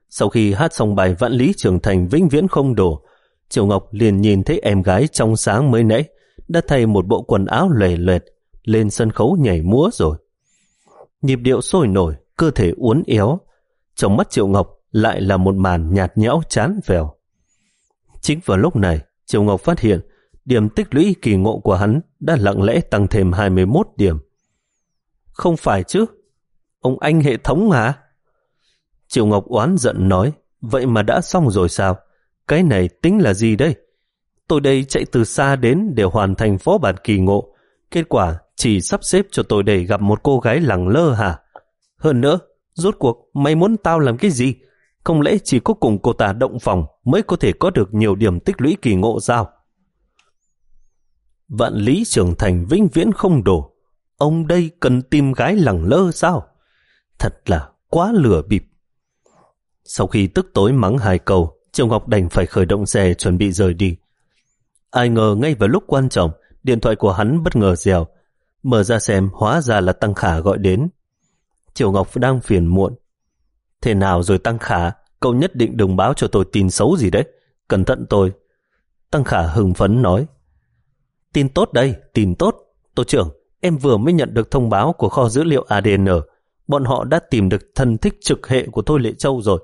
Sau khi hát xong bài Vạn Lý Trường Thành vĩnh viễn không đổ, Triệu Ngọc liền nhìn thấy em gái trong sáng mới nãy đã thay một bộ quần áo lòe loẹt lên sân khấu nhảy múa rồi. Nhịp điệu sôi nổi, cơ thể uốn éo, trong mắt Triệu Ngọc lại là một màn nhạt nhẽo chán vèo. Chính vào lúc này, Triệu Ngọc phát hiện điểm tích lũy kỳ ngộ của hắn đã lặng lẽ tăng thêm hai mươi mốt điểm. Không phải chứ? Ông anh hệ thống hả? Triệu Ngọc oán giận nói, vậy mà đã xong rồi sao? Cái này tính là gì đây? Tôi đây chạy từ xa đến để hoàn thành phó bản kỳ ngộ. Kết quả chỉ sắp xếp cho tôi đây gặp một cô gái lẳng lơ hả? Hơn nữa, rốt cuộc mày muốn tao làm cái gì? Không lẽ chỉ có cùng cô ta động phòng mới có thể có được nhiều điểm tích lũy kỳ ngộ sao? Vạn Lý Trường Thành vĩnh viễn không đổ. Ông đây cần tìm gái lẳng lơ sao? Thật là quá lừa bịp. Sau khi tức tối mắng hai câu, Triệu Ngọc đành phải khởi động xe chuẩn bị rời đi. Ai ngờ ngay vào lúc quan trọng, điện thoại của hắn bất ngờ reo. Mở ra xem, hóa ra là Tăng Khả gọi đến. Triệu Ngọc đang phiền muộn. Thế nào rồi Tăng Khả? Cậu nhất định đừng báo cho tôi tin xấu gì đấy. Cẩn thận tôi. Tăng Khả hưng phấn nói. Tin tốt đây, tin tốt. Tổ trưởng, em vừa mới nhận được thông báo của kho dữ liệu a đê en. Bọn họ đã tìm được thân thích trực hệ của Thôi Lệ Châu rồi.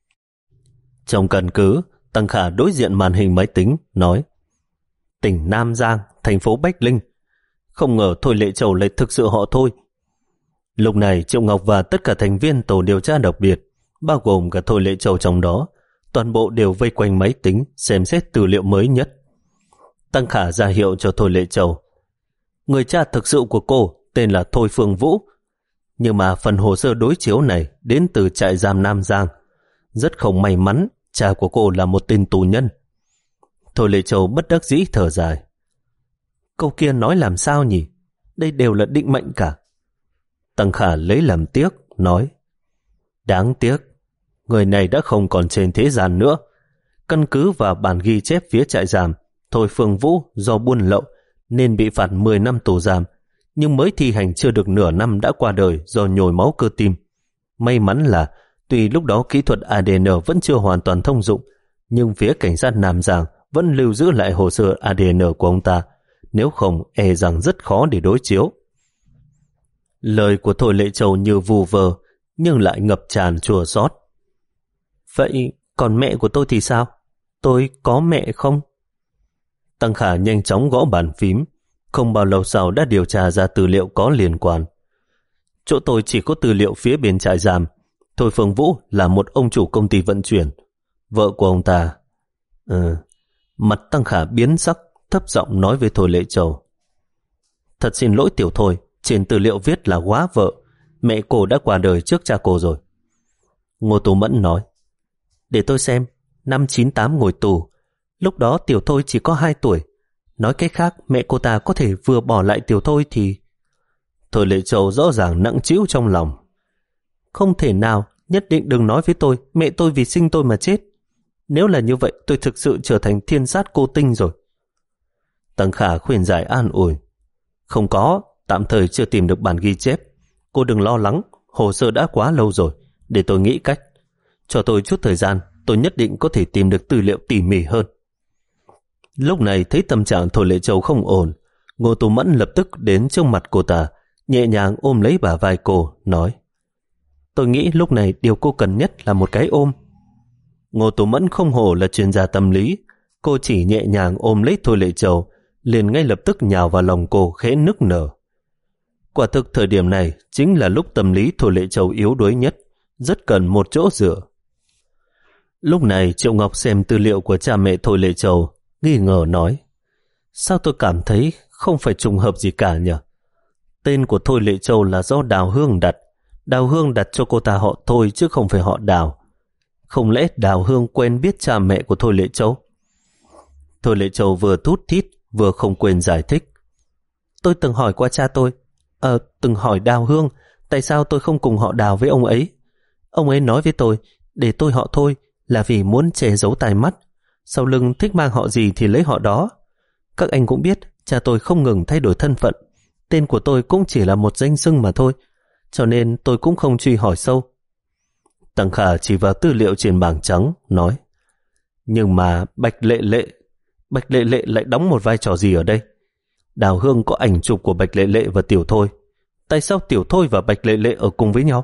Trong căn cứ, Tăng Khả đối diện màn hình máy tính, nói. Tỉnh Nam Giang, thành phố Bách Linh. Không ngờ Thôi Lệ Châu lại thực sự họ Thôi. Lúc này Triệu Ngọc và tất cả thành viên tổ điều tra đặc biệt, bao gồm cả Thôi Lệ Châu trong đó, toàn bộ đều vây quanh máy tính xem xét tư liệu mới nhất. Tăng Khả ra hiệu cho Thôi Lệ Châu. Người cha thực sự của cô tên là Thôi Phương Vũ, nhưng mà phần hồ sơ đối chiếu này đến từ trại giam Nam Giang. Rất không may mắn, cha của cô là một tên tù nhân. Thôi Lệ Châu bất đắc dĩ thở dài. Câu kia nói làm sao nhỉ? Đây đều là định mệnh cả. Tăng Khả lấy làm tiếc, nói. Đáng tiếc, người này đã không còn trên thế gian nữa. Căn cứ vào bản ghi chép phía trại giam, Thôi Phương Vũ do buôn lậu nên bị phạt mười năm tù giam, nhưng mới thi hành chưa được nửa năm đã qua đời do nhồi máu cơ tim. May mắn là tuy lúc đó kỹ thuật a đê en vẫn chưa hoàn toàn thông dụng, nhưng phía cảnh sát Nam Giang vẫn lưu giữ lại hồ sơ a đê en của ông ta, nếu không e rằng rất khó để đối chiếu. Lời của Thôi Lệ Châu như vù vờ, nhưng lại ngập tràn chua xót. Vậy còn mẹ của tôi thì sao? Tôi có mẹ không? Tăng Khả nhanh chóng gõ bàn phím, không bao lâu sau đã điều tra ra tư liệu có liên quan. Chỗ tôi chỉ có tư liệu phía bên trại giam. Thôi Phương Vũ là một ông chủ công ty vận chuyển. Vợ của ông ta... Ừ. Mặt Tăng Khả biến sắc, thấp giọng nói với Thôi Lệ Châu. Thật xin lỗi Tiểu Thôi, trên tư liệu viết là quá vợ. Mẹ cô đã qua đời trước cha cô rồi. Ngô Tú Mẫn nói. Để tôi xem, năm chín tám ngồi tù. Lúc đó Tiểu Thôi chỉ có hai tuổi. Nói cách khác, mẹ cô ta có thể vừa bỏ lại Tiểu Thôi thì... Thôi Lệ Châu rõ ràng nặng trĩu trong lòng. Không thể nào, nhất định đừng nói với tôi mẹ tôi vì sinh tôi mà chết. Nếu là như vậy, tôi thực sự trở thành thiên sát cô tinh rồi. Tăng Khả khuyên giải an ủi. Không có, tạm thời chưa tìm được bản ghi chép. Cô đừng lo lắng, hồ sơ đã quá lâu rồi, để tôi nghĩ cách. Cho tôi chút thời gian, tôi nhất định có thể tìm được tư liệu tỉ mỉ hơn. Lúc này thấy tâm trạng Thôi Lệ Châu không ổn, Ngô Tú Mẫn lập tức đến trước mặt cô ta, nhẹ nhàng ôm lấy bả vai cô, nói. Tôi nghĩ lúc này điều cô cần nhất là một cái ôm. Ngô Tú Mẫn không hổ là chuyên gia tâm lý, cô chỉ nhẹ nhàng ôm lấy Thôi Lệ Châu, liền ngay lập tức nhào vào lòng cô khẽ nức nở. Quả thực thời điểm này chính là lúc tâm lý Thôi Lệ Châu yếu đuối nhất, rất cần một chỗ dựa. Lúc này Triệu Ngọc xem tư liệu của cha mẹ Thôi Lệ Châu, nghi ngờ nói. Sao tôi cảm thấy không phải trùng hợp gì cả nhỉ? Tên của Thôi Lệ Châu là do Đào Hương đặt. Đào Hương đặt cho cô ta họ Thôi chứ không phải họ Đào. Không lẽ Đào Hương quen biết cha mẹ của Thôi Lệ Châu? Thôi Lệ Châu vừa thút thít vừa không quên giải thích. Tôi từng hỏi qua cha tôi, Ờ, từng hỏi Đào Hương tại sao tôi không cùng họ Đào với ông ấy. Ông ấy nói với tôi để tôi họ Thôi là vì muốn che giấu tai mắt, sau lưng thích mang họ gì thì lấy họ đó. Các anh cũng biết cha tôi không ngừng thay đổi thân phận, tên của tôi cũng chỉ là một danh xưng mà thôi, cho nên tôi cũng không truy hỏi sâu. Tăng Khả chỉ vào tư liệu trên bảng trắng, nói: Nhưng mà Bạch Lệ Lệ, Bạch Lệ Lệ lại đóng một vai trò gì ở đây? Đào Hương có ảnh chụp của Bạch Lệ Lệ và Tiểu Thôi. Tại sao Tiểu Thôi và Bạch Lệ Lệ ở cùng với nhau?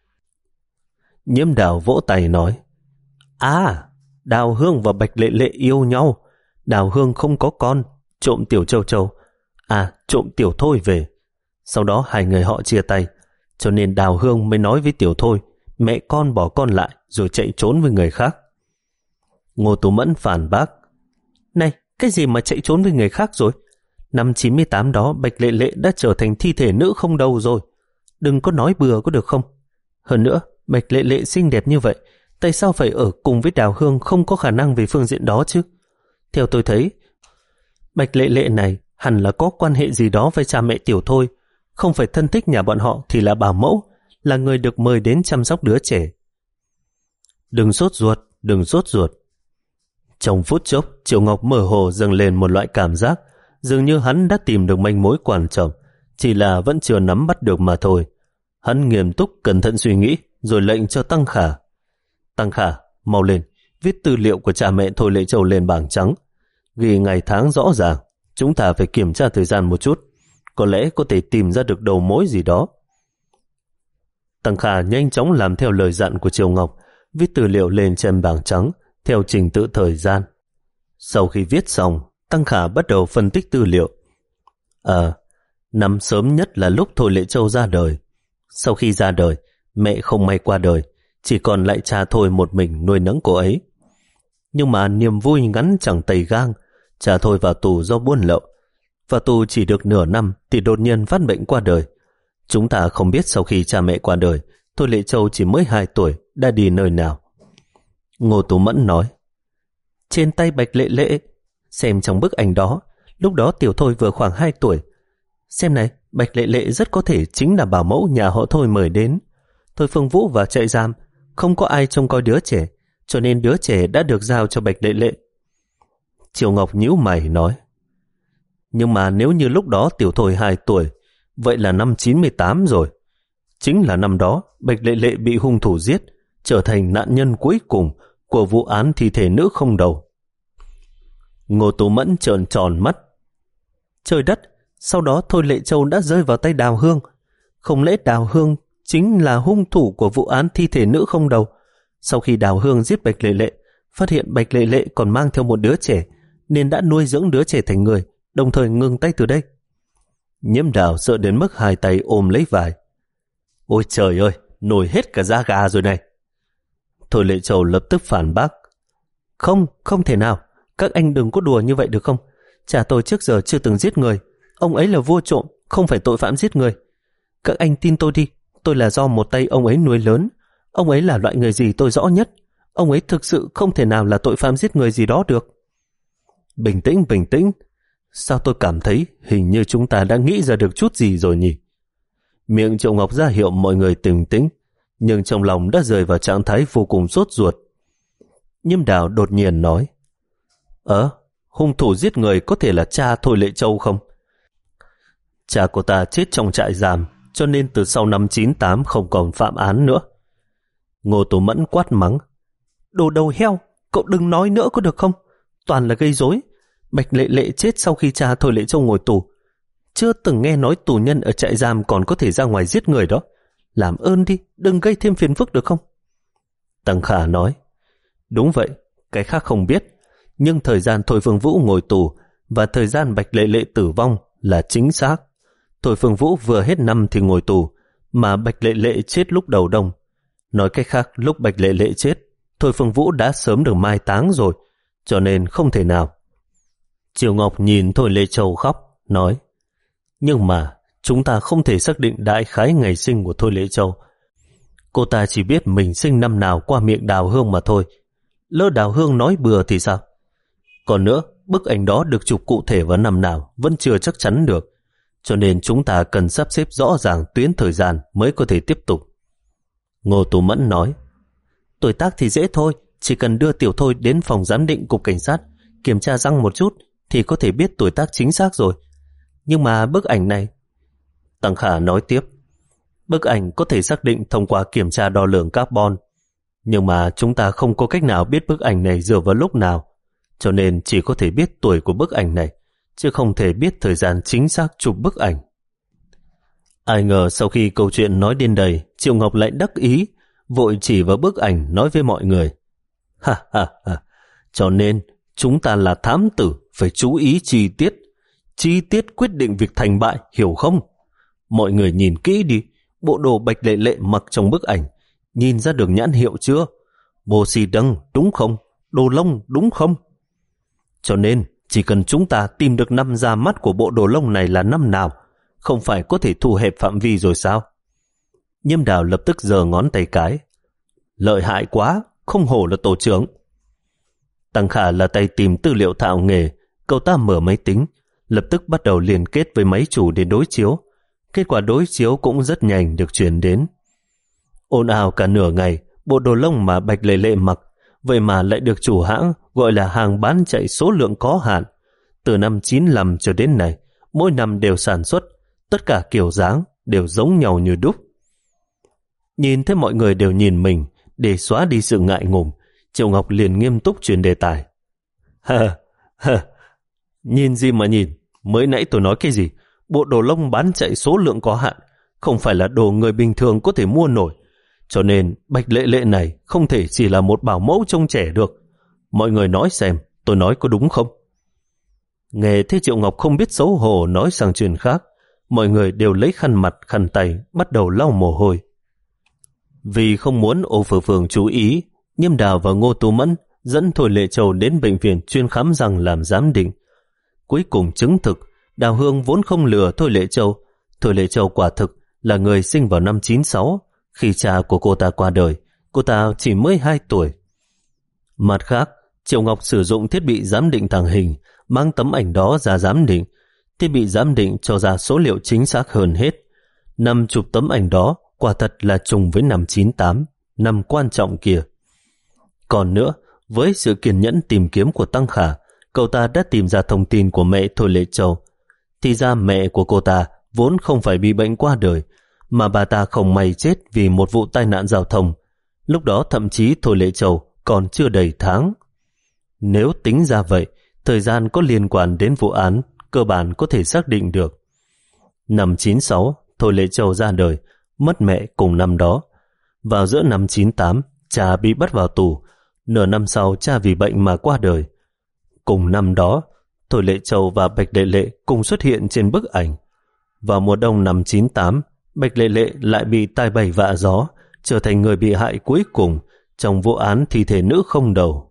Nhiễm Đào vỗ tay nói: À, Đào Hương và Bạch Lệ Lệ yêu nhau. Đào Hương không có con, trộm Tiểu Châu Châu, à trộm Tiểu Thôi về. Sau đó hai người họ chia tay, cho nên Đào Hương mới nói với Tiểu Thôi mẹ con bỏ con lại rồi chạy trốn với người khác. Ngô Tú Mẫn phản bác: Này, cái gì mà chạy trốn với người khác rồi? Năm chín mươi tám đó Bạch Lệ Lệ đã trở thành thi thể nữ không đầu rồi. Đừng có nói bừa có được không? Hơn nữa, Bạch Lệ Lệ xinh đẹp như vậy, tại sao phải ở cùng với Đào Hương không có khả năng về phương diện đó chứ? Theo tôi thấy, Bạch Lệ Lệ này hẳn là có quan hệ gì đó với cha mẹ Tiểu Thôi. Không phải thân thích nhà bọn họ thì là bảo mẫu, là người được mời đến chăm sóc đứa trẻ. Đừng sốt ruột, đừng sốt ruột. Trong phút chốc, Triệu Ngọc mơ hồ dâng lên một loại cảm giác dường như hắn đã tìm được manh mối quan trọng, chỉ là vẫn chưa nắm bắt được mà thôi. Hắn nghiêm túc cẩn thận suy nghĩ, rồi lệnh cho Tăng Khả: Tăng Khả, mau lên, viết tư liệu của cha mẹ Thôi Lệ Châu lên bảng trắng, ghi ngày tháng rõ ràng. Chúng ta phải kiểm tra thời gian một chút, có lẽ có thể tìm ra được đầu mối gì đó. Tăng Khả nhanh chóng làm theo lời dặn của Triều Ngọc, viết tư liệu lên trên bảng trắng theo trình tự thời gian. Sau khi viết xong, Tăng Khả bắt đầu phân tích tư liệu. À, năm sớm nhất là lúc Thôi Lệ Châu ra đời. Sau khi ra đời, mẹ không may qua đời, chỉ còn lại cha Thôi một mình nuôi nấng cô ấy. Nhưng mà niềm vui ngắn chẳng tày gang, cha Thôi vào tù do buôn lậu. Vào tù chỉ được nửa năm thì đột nhiên phát bệnh qua đời. Chúng ta không biết sau khi cha mẹ qua đời, Thôi Lệ Châu chỉ mới hai tuổi đã đi nơi nào. Ngô Tú Mẫn nói: Trên tay Bạch Lệ Lệ, xem trong bức ảnh đó, lúc đó Tiểu Thôi vừa khoảng hai tuổi. Xem này, Bạch Lệ Lệ rất có thể chính là bảo mẫu nhà họ Thôi mời đến. Thôi Phương Vũ vào trại giam, không có ai trông coi đứa trẻ, cho nên đứa trẻ đã được giao cho Bạch Lệ Lệ. Triều Ngọc nhíu mày nói: Nhưng mà nếu như lúc đó Tiểu Thôi hai tuổi, vậy là năm chín mươi tám rồi. Chính là năm đó Bạch Lệ Lệ bị hung thủ giết, trở thành nạn nhân cuối cùng của vụ án thi thể nữ không đầu. Ngô Tú Mẫn trợn tròn mắt: Trời đất, sau đó Thôi Lệ Châu đã rơi vào tay Đào Hương. Không lẽ Đào Hương chính là hung thủ của vụ án thi thể nữ không đầu? Sau khi Đào Hương giết Bạch Lệ Lệ, phát hiện Bạch Lệ Lệ còn mang theo một đứa trẻ, nên đã nuôi dưỡng đứa trẻ thành người, đồng thời ngừng tay từ đây. Nhiễm Đào sợ đến mức hai tay ôm lấy vai: Ôi trời ơi, nổi hết cả da gà rồi này. Thôi Lệ Châu lập tức phản bác: Không, không thể nào, các anh đừng có đùa như vậy được không? Cha tôi trước giờ chưa từng giết người, ông ấy là vua trộm, không phải tội phạm giết người. Các anh tin tôi đi, tôi là do một tay ông ấy nuôi lớn. Ông ấy là loại người gì tôi rõ nhất. Ông ấy thực sự không thể nào là tội phạm giết người gì đó được. Bình tĩnh, bình tĩnh. Sao tôi cảm thấy hình như chúng ta đã nghĩ ra được chút gì rồi nhỉ? Miệng Triệu Ngọc ra hiệu mọi người bình tĩnh, nhưng trong lòng đã rơi vào trạng thái vô cùng sốt ruột. Nhiễm Đào đột nhiên nói: Ờ, hung thủ giết người có thể là cha Thôi Lệ Châu không? Cha của ta chết trong trại giam, cho nên từ sau năm chín tám không còn phạm án nữa. Ngô Tú Mẫn quát mắng: Đồ đầu heo, cậu đừng nói nữa có được không? Toàn là gây rối. Bạch Lệ Lệ chết sau khi cha Thôi Lệ Châu ngồi tù. Chưa từng nghe nói tù nhân ở trại giam còn có thể ra ngoài giết người đó. Làm ơn đi, đừng gây thêm phiền phức được không? Tăng Khả nói: Đúng vậy, cái khác không biết, nhưng thời gian Thôi Phương Vũ ngồi tù và thời gian Bạch Lệ Lệ tử vong là chính xác. Thôi Phương Vũ vừa hết năm thì ngồi tù, mà Bạch Lệ Lệ chết lúc đầu đông. Nói cách khác, lúc Bạch Lệ Lệ chết, Thôi Phương Vũ đã sớm được mai táng rồi, cho nên không thể nào. Triều Ngọc nhìn Thôi Lệ Châu khóc, nói: Nhưng mà chúng ta không thể xác định đại khái ngày sinh của Thôi Lệ Châu. Cô ta chỉ biết mình sinh năm nào qua miệng Đào Hương mà thôi. Lỡ Đào Hương nói bừa thì sao? Còn nữa, bức ảnh đó được chụp cụ thể vào năm nào vẫn chưa chắc chắn được, cho nên chúng ta cần sắp xếp rõ ràng tuyến thời gian mới có thể tiếp tục. Ngô Tú Mẫn nói: Tuổi tác thì dễ thôi, chỉ cần đưa Tiểu Thôi đến phòng giám định cục cảnh sát, kiểm tra răng một chút thì có thể biết tuổi tác chính xác rồi. Nhưng mà bức ảnh này... Tăng Khả nói tiếp: Bức ảnh có thể xác định thông qua kiểm tra đo lường carbon. Nhưng mà chúng ta không có cách nào biết bức ảnh này dựa vào lúc nào, cho nên chỉ có thể biết tuổi của bức ảnh này, chứ không thể biết thời gian chính xác chụp bức ảnh. Ai ngờ sau khi câu chuyện nói đến đây, Triệu Ngọc lại đắc ý, vội chỉ vào bức ảnh nói với mọi người. Ha ha ha, cho nên chúng ta là thám tử, phải chú ý chi tiết. Chi tiết quyết định việc thành bại, hiểu không? Mọi người nhìn kỹ đi, bộ đồ Bạch Lệ Lệ mặc trong bức ảnh, nhìn ra được nhãn hiệu chưa? Bồ xì đăng đúng không? Đồ lông đúng không? Cho nên chỉ cần chúng ta tìm được năm ra mắt của bộ đồ lông này là năm nào, không phải có thể thu hẹp phạm vi rồi sao? Nhiêm Đào lập tức giơ ngón tay cái. Lợi hại quá, không hổ là tổ trưởng. Tăng Khả là tay tìm tư liệu thạo nghề, cậu ta mở máy tính, lập tức bắt đầu liên kết với máy chủ để đối chiếu. Kết quả đối chiếu cũng rất nhanh được truyền đến. Ồn ào cả nửa ngày, bộ đồ lông mà Bạch Lệ Lệ mặc, vậy mà lại được chủ hãng gọi là hàng bán chạy số lượng có hạn. Từ năm chín lăm cho đến nay, mỗi năm đều sản xuất, tất cả kiểu dáng đều giống nhau như đúc. Nhìn thấy mọi người đều nhìn mình, để xóa đi sự ngại ngùng, Triệu Ngọc liền nghiêm túc chuyển đề tài. Hờ, hờ, nhìn gì mà nhìn, mới nãy tôi nói cái gì? Bộ đồ lông bán chạy số lượng có hạn, không phải là đồ người bình thường có thể mua nổi. Cho nên Bạch Lệ Lệ này không thể chỉ là một bảo mẫu trông trẻ được. Mọi người nói xem, tôi nói có đúng không? Nghe thấy Triệu Ngọc không biết xấu hổ nói sang chuyện khác, mọi người đều lấy khăn mặt khăn tay bắt đầu lau mồ hôi. Vì không muốn Ô Phượng Phượng chú ý, Nhiêm Đào và Ngô Tú Mẫn dẫn Thôi Lệ Châu đến bệnh viện chuyên khám răng làm giám định. Cuối cùng chứng thực, Đào Hương vốn không lừa Thôi Lệ Châu. Thôi Lệ Châu quả thực là người sinh vào năm chín sáu, khi cha của cô ta qua đời, cô ta chỉ mới hai tuổi. Mặt khác, Triệu Ngọc sử dụng thiết bị giám định tàng hình, mang tấm ảnh đó ra giám định. Thiết bị giám định cho ra số liệu chính xác hơn hết. Năm chụp tấm ảnh đó quả thật là trùng với năm chín tám, năm quan trọng kia. Còn nữa, với sự kiên nhẫn tìm kiếm của Tăng Khả, cậu ta đã tìm ra thông tin của mẹ Thôi Lệ Châu. Thì ra mẹ của cô ta vốn không phải bị bệnh qua đời, mà bà ta không may chết vì một vụ tai nạn giao thông. Lúc đó thậm chí Thôi Lệ Châu còn chưa đầy tháng. Nếu tính ra vậy, thời gian có liên quan đến vụ án cơ bản có thể xác định được. Năm chín sáu, Thôi Lệ Châu ra đời, mất mẹ cùng năm đó. Vào giữa năm chín tám, cha bị bắt vào tù. Nửa năm sau, cha vì bệnh mà qua đời. Cùng năm đó, Thôi Lệ Châu và Bạch Lệ Lệ cùng xuất hiện trên bức ảnh. Vào mùa đông năm chín tám, Bạch Lệ Lệ lại bị tai bay vạ gió, trở thành người bị hại cuối cùng trong vụ án thi thể nữ không đầu.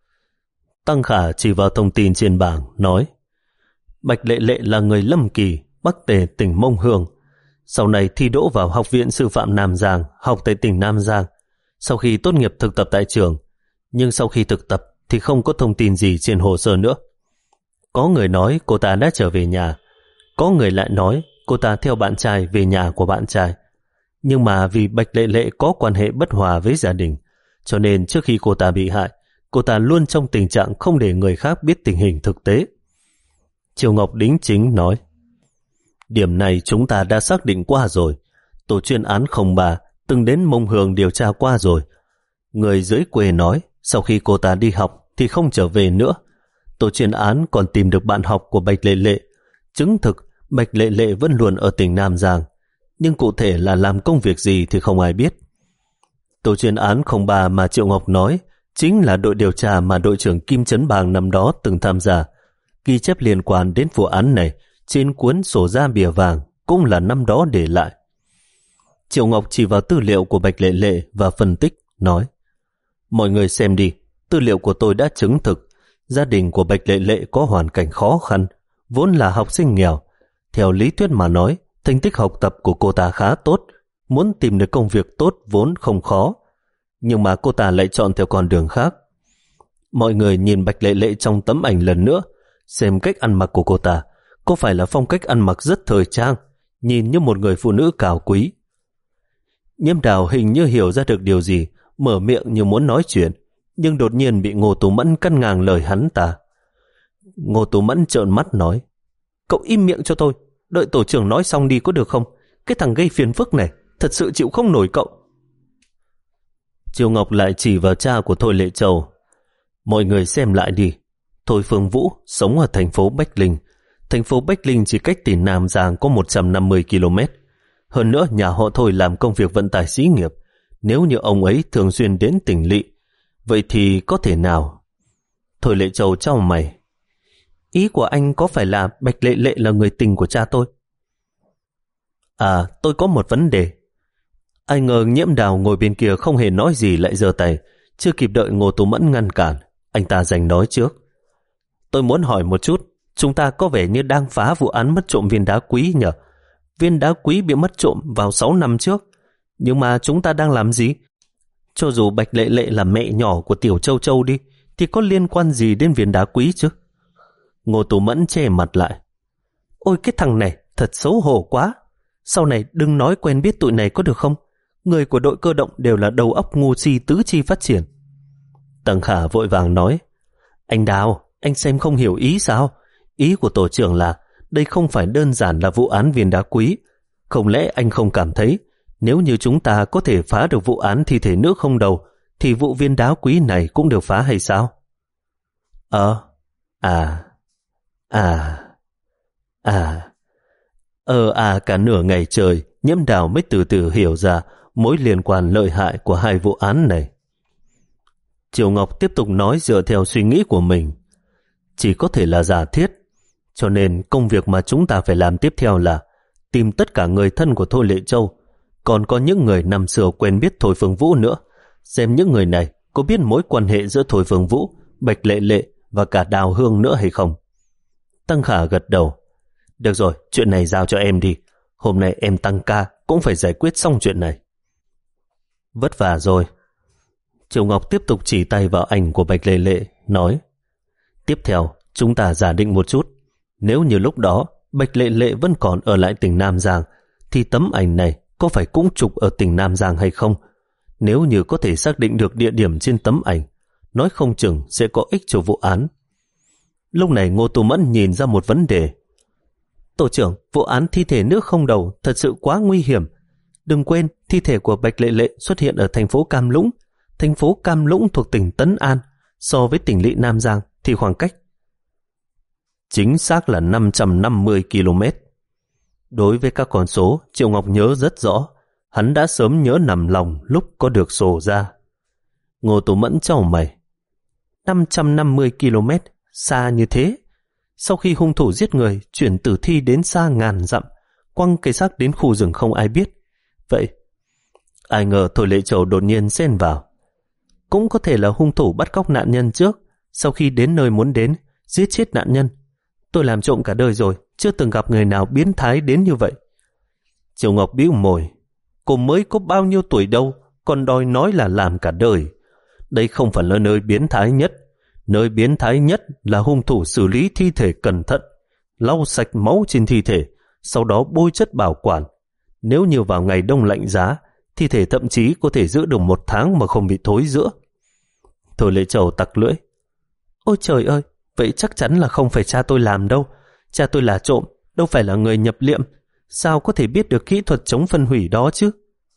Tăng Khả chỉ vào thông tin trên bảng, nói: Bạch Lệ Lệ là người Lâm Kỳ, Bắc Tề, tỉnh Mông Hương. Sau này thi đỗ vào Học viện Sư phạm Nam Giang, học tại tỉnh Nam Giang. Sau khi tốt nghiệp thực tập tại trường, nhưng sau khi thực tập thì không có thông tin gì trên hồ sơ nữa. Có người nói cô ta đã trở về nhà, có người lại nói cô ta theo bạn trai về nhà của bạn trai. Nhưng mà vì Bạch Lệ Lệ có quan hệ bất hòa với gia đình, cho nên trước khi cô ta bị hại, cô ta luôn trong tình trạng không để người khác biết tình hình thực tế. Triều Ngọc đính chính nói: Điểm này chúng ta đã xác định qua rồi. Tổ chuyên án không ba từng đến Mông Hương điều tra qua rồi. Người dưới quê nói sau khi cô ta đi học thì không trở về nữa. Tổ chuyên án còn tìm được bạn học của Bạch Lệ Lệ, chứng thực Bạch Lệ Lệ vẫn luôn ở tỉnh Nam Giang, nhưng cụ thể là làm công việc gì thì không ai biết. Tổ chuyên án không ba mà Triệu Ngọc nói chính là đội điều tra mà đội trưởng Kim Trấn Bàng năm đó từng tham gia. Ghi chép liên quan đến vụ án này trên cuốn sổ da bìa vàng cũng là năm đó để lại. Triệu Ngọc chỉ vào tư liệu của Bạch Lệ Lệ và phân tích, nói: Mọi người xem đi, tư liệu của tôi đã chứng thực gia đình của Bạch Lệ Lệ có hoàn cảnh khó khăn, vốn là học sinh nghèo. Theo lý thuyết mà nói, thành tích học tập của cô ta khá tốt, muốn tìm được công việc tốt vốn không khó. Nhưng mà cô ta lại chọn theo con đường khác. Mọi người nhìn Bạch Lệ Lệ trong tấm ảnh lần nữa, xem cách ăn mặc của cô ta, có phải là phong cách ăn mặc rất thời trang, nhìn như một người phụ nữ cao quý. Nhiêm Đào hình như hiểu ra được điều gì, mở miệng như muốn nói chuyện, nhưng đột nhiên bị Ngô Tú Mẫn cắt ngang lời hắn ta. Ngô Tú Mẫn trợn mắt nói: Cậu im miệng cho tôi, đợi tổ trưởng nói xong đi có được không? Cái thằng gây phiền phức này thật sự chịu không nổi cậu. Triều Ngọc lại chỉ vào cha của Thôi Lệ Châu. Mọi người xem lại đi. Thôi Phương Vũ sống ở thành phố Bách Linh. Thành phố Bách Linh chỉ cách tỉnh Nam Giang có một trăm năm mươi ki lô mét. Hơn nữa nhà họ Thôi làm công việc vận tải xí nghiệp. Nếu như ông ấy thường xuyên đến tỉnh lỵ, vậy thì có thể nào? Thôi Lệ Châu chau mày. Ý của anh có phải là Bạch Lệ Lệ là người tình của cha tôi? À, tôi có một vấn đề. Ai ngờ Nhiễm Đào ngồi bên kia không hề nói gì lại giơ tay. Chưa kịp đợi Ngô Tú Mẫn ngăn cản, anh ta giành nói trước. Tôi muốn hỏi một chút, chúng ta có vẻ như đang phá vụ án mất trộm viên đá quý nhỉ? Viên đá quý bị mất trộm vào sáu năm trước. Nhưng mà chúng ta đang làm gì? Cho dù Bạch Lệ Lệ là mẹ nhỏ của Tiểu Châu Châu đi, thì có liên quan gì đến viên đá quý chứ? Ngô Tú Mẫn che mặt lại. Ôi cái thằng này thật xấu hổ quá. Sau này đừng nói quen biết tụi này có được không? Người của đội cơ động đều là đầu óc ngu si tứ chi phát triển. Tằng Khả vội vàng nói. Anh Đào, anh xem không hiểu ý sao? Ý của tổ trưởng là đây không phải đơn giản là vụ án viên đá quý. Không lẽ anh không cảm thấy nếu như chúng ta có thể phá được vụ án thi thể nữ không đầu thì vụ viên đá quý này cũng được phá hay sao? Ờ, à, à, à, ờ à cả nửa ngày trời, Nhiễm Đào mới từ từ hiểu ra mối liên quan lợi hại của hai vụ án này. Triều Ngọc tiếp tục nói dựa theo suy nghĩ của mình. Chỉ có thể là giả thiết, cho nên công việc mà chúng ta phải làm tiếp theo là tìm tất cả người thân của Thôi Lệ Châu, còn có những người năm xưa quen biết Thôi Phương Vũ nữa, xem những người này có biết mối quan hệ giữa Thôi Phương Vũ, Bạch Lệ Lệ và cả Đào Hương nữa hay không. Tăng Khả gật đầu. Được rồi, chuyện này giao cho em đi. Hôm nay em tăng ca cũng phải giải quyết xong chuyện này. Vất vả rồi. Triều Ngọc tiếp tục chỉ tay vào ảnh của Bạch Lệ Lệ, nói. Tiếp theo, chúng ta giả định một chút. Nếu như lúc đó Bạch Lệ Lệ vẫn còn ở lại tỉnh Nam Giang, thì tấm ảnh này có phải cũng chụp ở tỉnh Nam Giang hay không? Nếu như có thể xác định được địa điểm trên tấm ảnh, nói không chừng sẽ có ích cho vụ án. Lúc này Ngô Tú Mẫn nhìn ra một vấn đề. Tổ trưởng, vụ án thi thể nữ không đầu thật sự quá nguy hiểm. Đừng quên, thi thể của Bạch Lệ Lệ xuất hiện ở thành phố Cam Lũng. Thành phố Cam Lũng thuộc tỉnh Tấn An, so với tỉnh lỵ Nam Giang thì khoảng cách chính xác là năm trăm năm mươi ki lô mét. Đối với các con số, Triệu Ngọc nhớ rất rõ. Hắn đã sớm nhớ nằm lòng lúc có được sổ ra. Ngô Tú Mẫn chau mày. năm trăm năm mươi ki lô mét, xa như thế. Sau khi hung thủ giết người, chuyển tử thi đến xa ngàn dặm, quăng cây xác đến khu rừng không ai biết. Vậy, ai ngờ Thôi Lệ Châu đột nhiên xen vào. Cũng có thể là hung thủ bắt cóc nạn nhân trước, sau khi đến nơi muốn đến, giết chết nạn nhân. Tôi làm trộm cả đời rồi, chưa từng gặp người nào biến thái đến như vậy. Triều Ngọc bĩu môi. Cô mới có bao nhiêu tuổi đâu, còn đòi nói là làm cả đời. Đây không phải là nơi biến thái nhất. Nơi biến thái nhất là hung thủ xử lý thi thể cẩn thận, lau sạch máu trên thi thể, sau đó bôi chất bảo quản. Nếu như vào ngày đông lạnh giá, thi thể thậm chí có thể giữ được một tháng mà không bị thối rữa. Thôi Lệ Châu tặc lưỡi. Ôi trời ơi, vậy chắc chắn là không phải cha tôi làm đâu. Cha tôi là trộm, đâu phải là người nhập liệm. Sao có thể biết được kỹ thuật chống phân hủy đó chứ?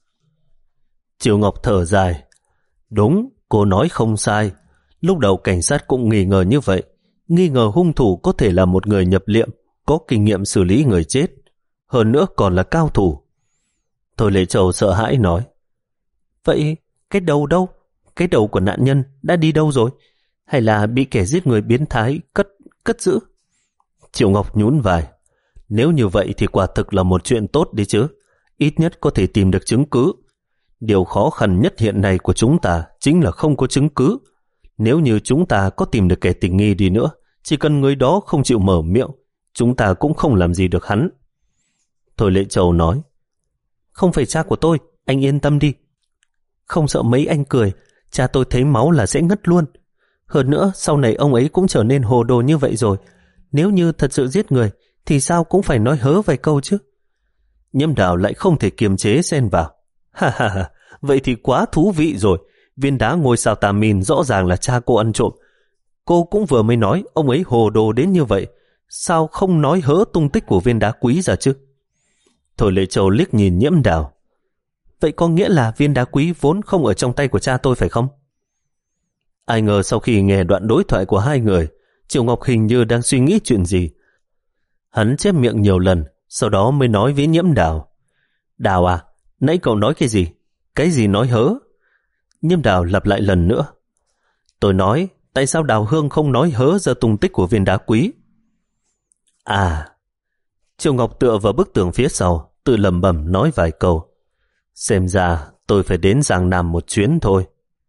Triều Ngọc thở dài. Đúng, cô nói không sai. Lúc đầu cảnh sát cũng nghi ngờ như vậy. Nghi ngờ hung thủ có thể là một người nhập liệm, có kinh nghiệm xử lý người chết. Hơn nữa còn là cao thủ. Thôi Lệ Châu sợ hãi nói. Vậy cái đầu đâu? Cái đầu của nạn nhân đã đi đâu rồi? Hay là bị kẻ giết người biến thái cất, cất giữ? Triệu Ngọc nhún vai. Nếu như vậy thì quả thực là một chuyện tốt đi chứ. Ít nhất có thể tìm được chứng cứ. Điều khó khăn nhất hiện nay của chúng ta chính là không có chứng cứ. Nếu như chúng ta có tìm được kẻ tình nghi đi nữa, chỉ cần người đó không chịu mở miệng, chúng ta cũng không làm gì được hắn. Thôi Lệ Châu nói. Không phải cha của tôi, anh yên tâm đi. Không sợ mấy anh cười, cha tôi thấy máu là sẽ ngất luôn. Hơn nữa, sau này ông ấy cũng trở nên hồ đồ như vậy rồi. Nếu như thật sự giết người, thì sao cũng phải nói hớ vài câu chứ. Nhiễm Đào lại không thể kiềm chế xen vào. Ha ha ha, vậy thì quá thú vị rồi. Viên đá ngôi sao tà mìn rõ ràng là cha cô ăn trộm. Cô cũng vừa mới nói ông ấy hồ đồ đến như vậy. Sao không nói hớ tung tích của viên đá quý ra chứ? Thôi Lệ Châu liếc nhìn Nhiễm Đào. vậy có nghĩa là viên đá quý vốn không ở trong tay của cha tôi phải không? Ai ngờ sau khi nghe đoạn đối thoại của hai người, Triệu Ngọc hình như đang suy nghĩ chuyện gì. Hắn chép miệng nhiều lần, sau đó mới nói với Nhiễm Đào. Đào à, nãy cậu nói cái gì? Cái gì nói hớ? Nhiễm Đào lặp lại lần nữa. Tôi nói, tại sao Đào Hương không nói hớ ra tung tích của viên đá quý? À, Triệu Ngọc tựa vào bức tường phía sau, tự lẩm bẩm nói vài câu. Xem ra tôi phải đến Giang Nam một chuyến thôi.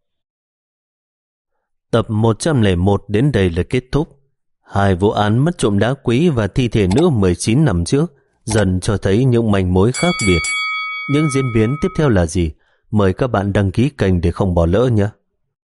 Tập một trăm lẻ một đến đây là kết thúc. Hai vụ án mất trộm đá quý và thi thể nữ mười chín năm trước dần cho thấy những manh mối khác biệt. Những diễn biến tiếp theo là gì? Mời các bạn đăng ký kênh để không bỏ lỡ nhé.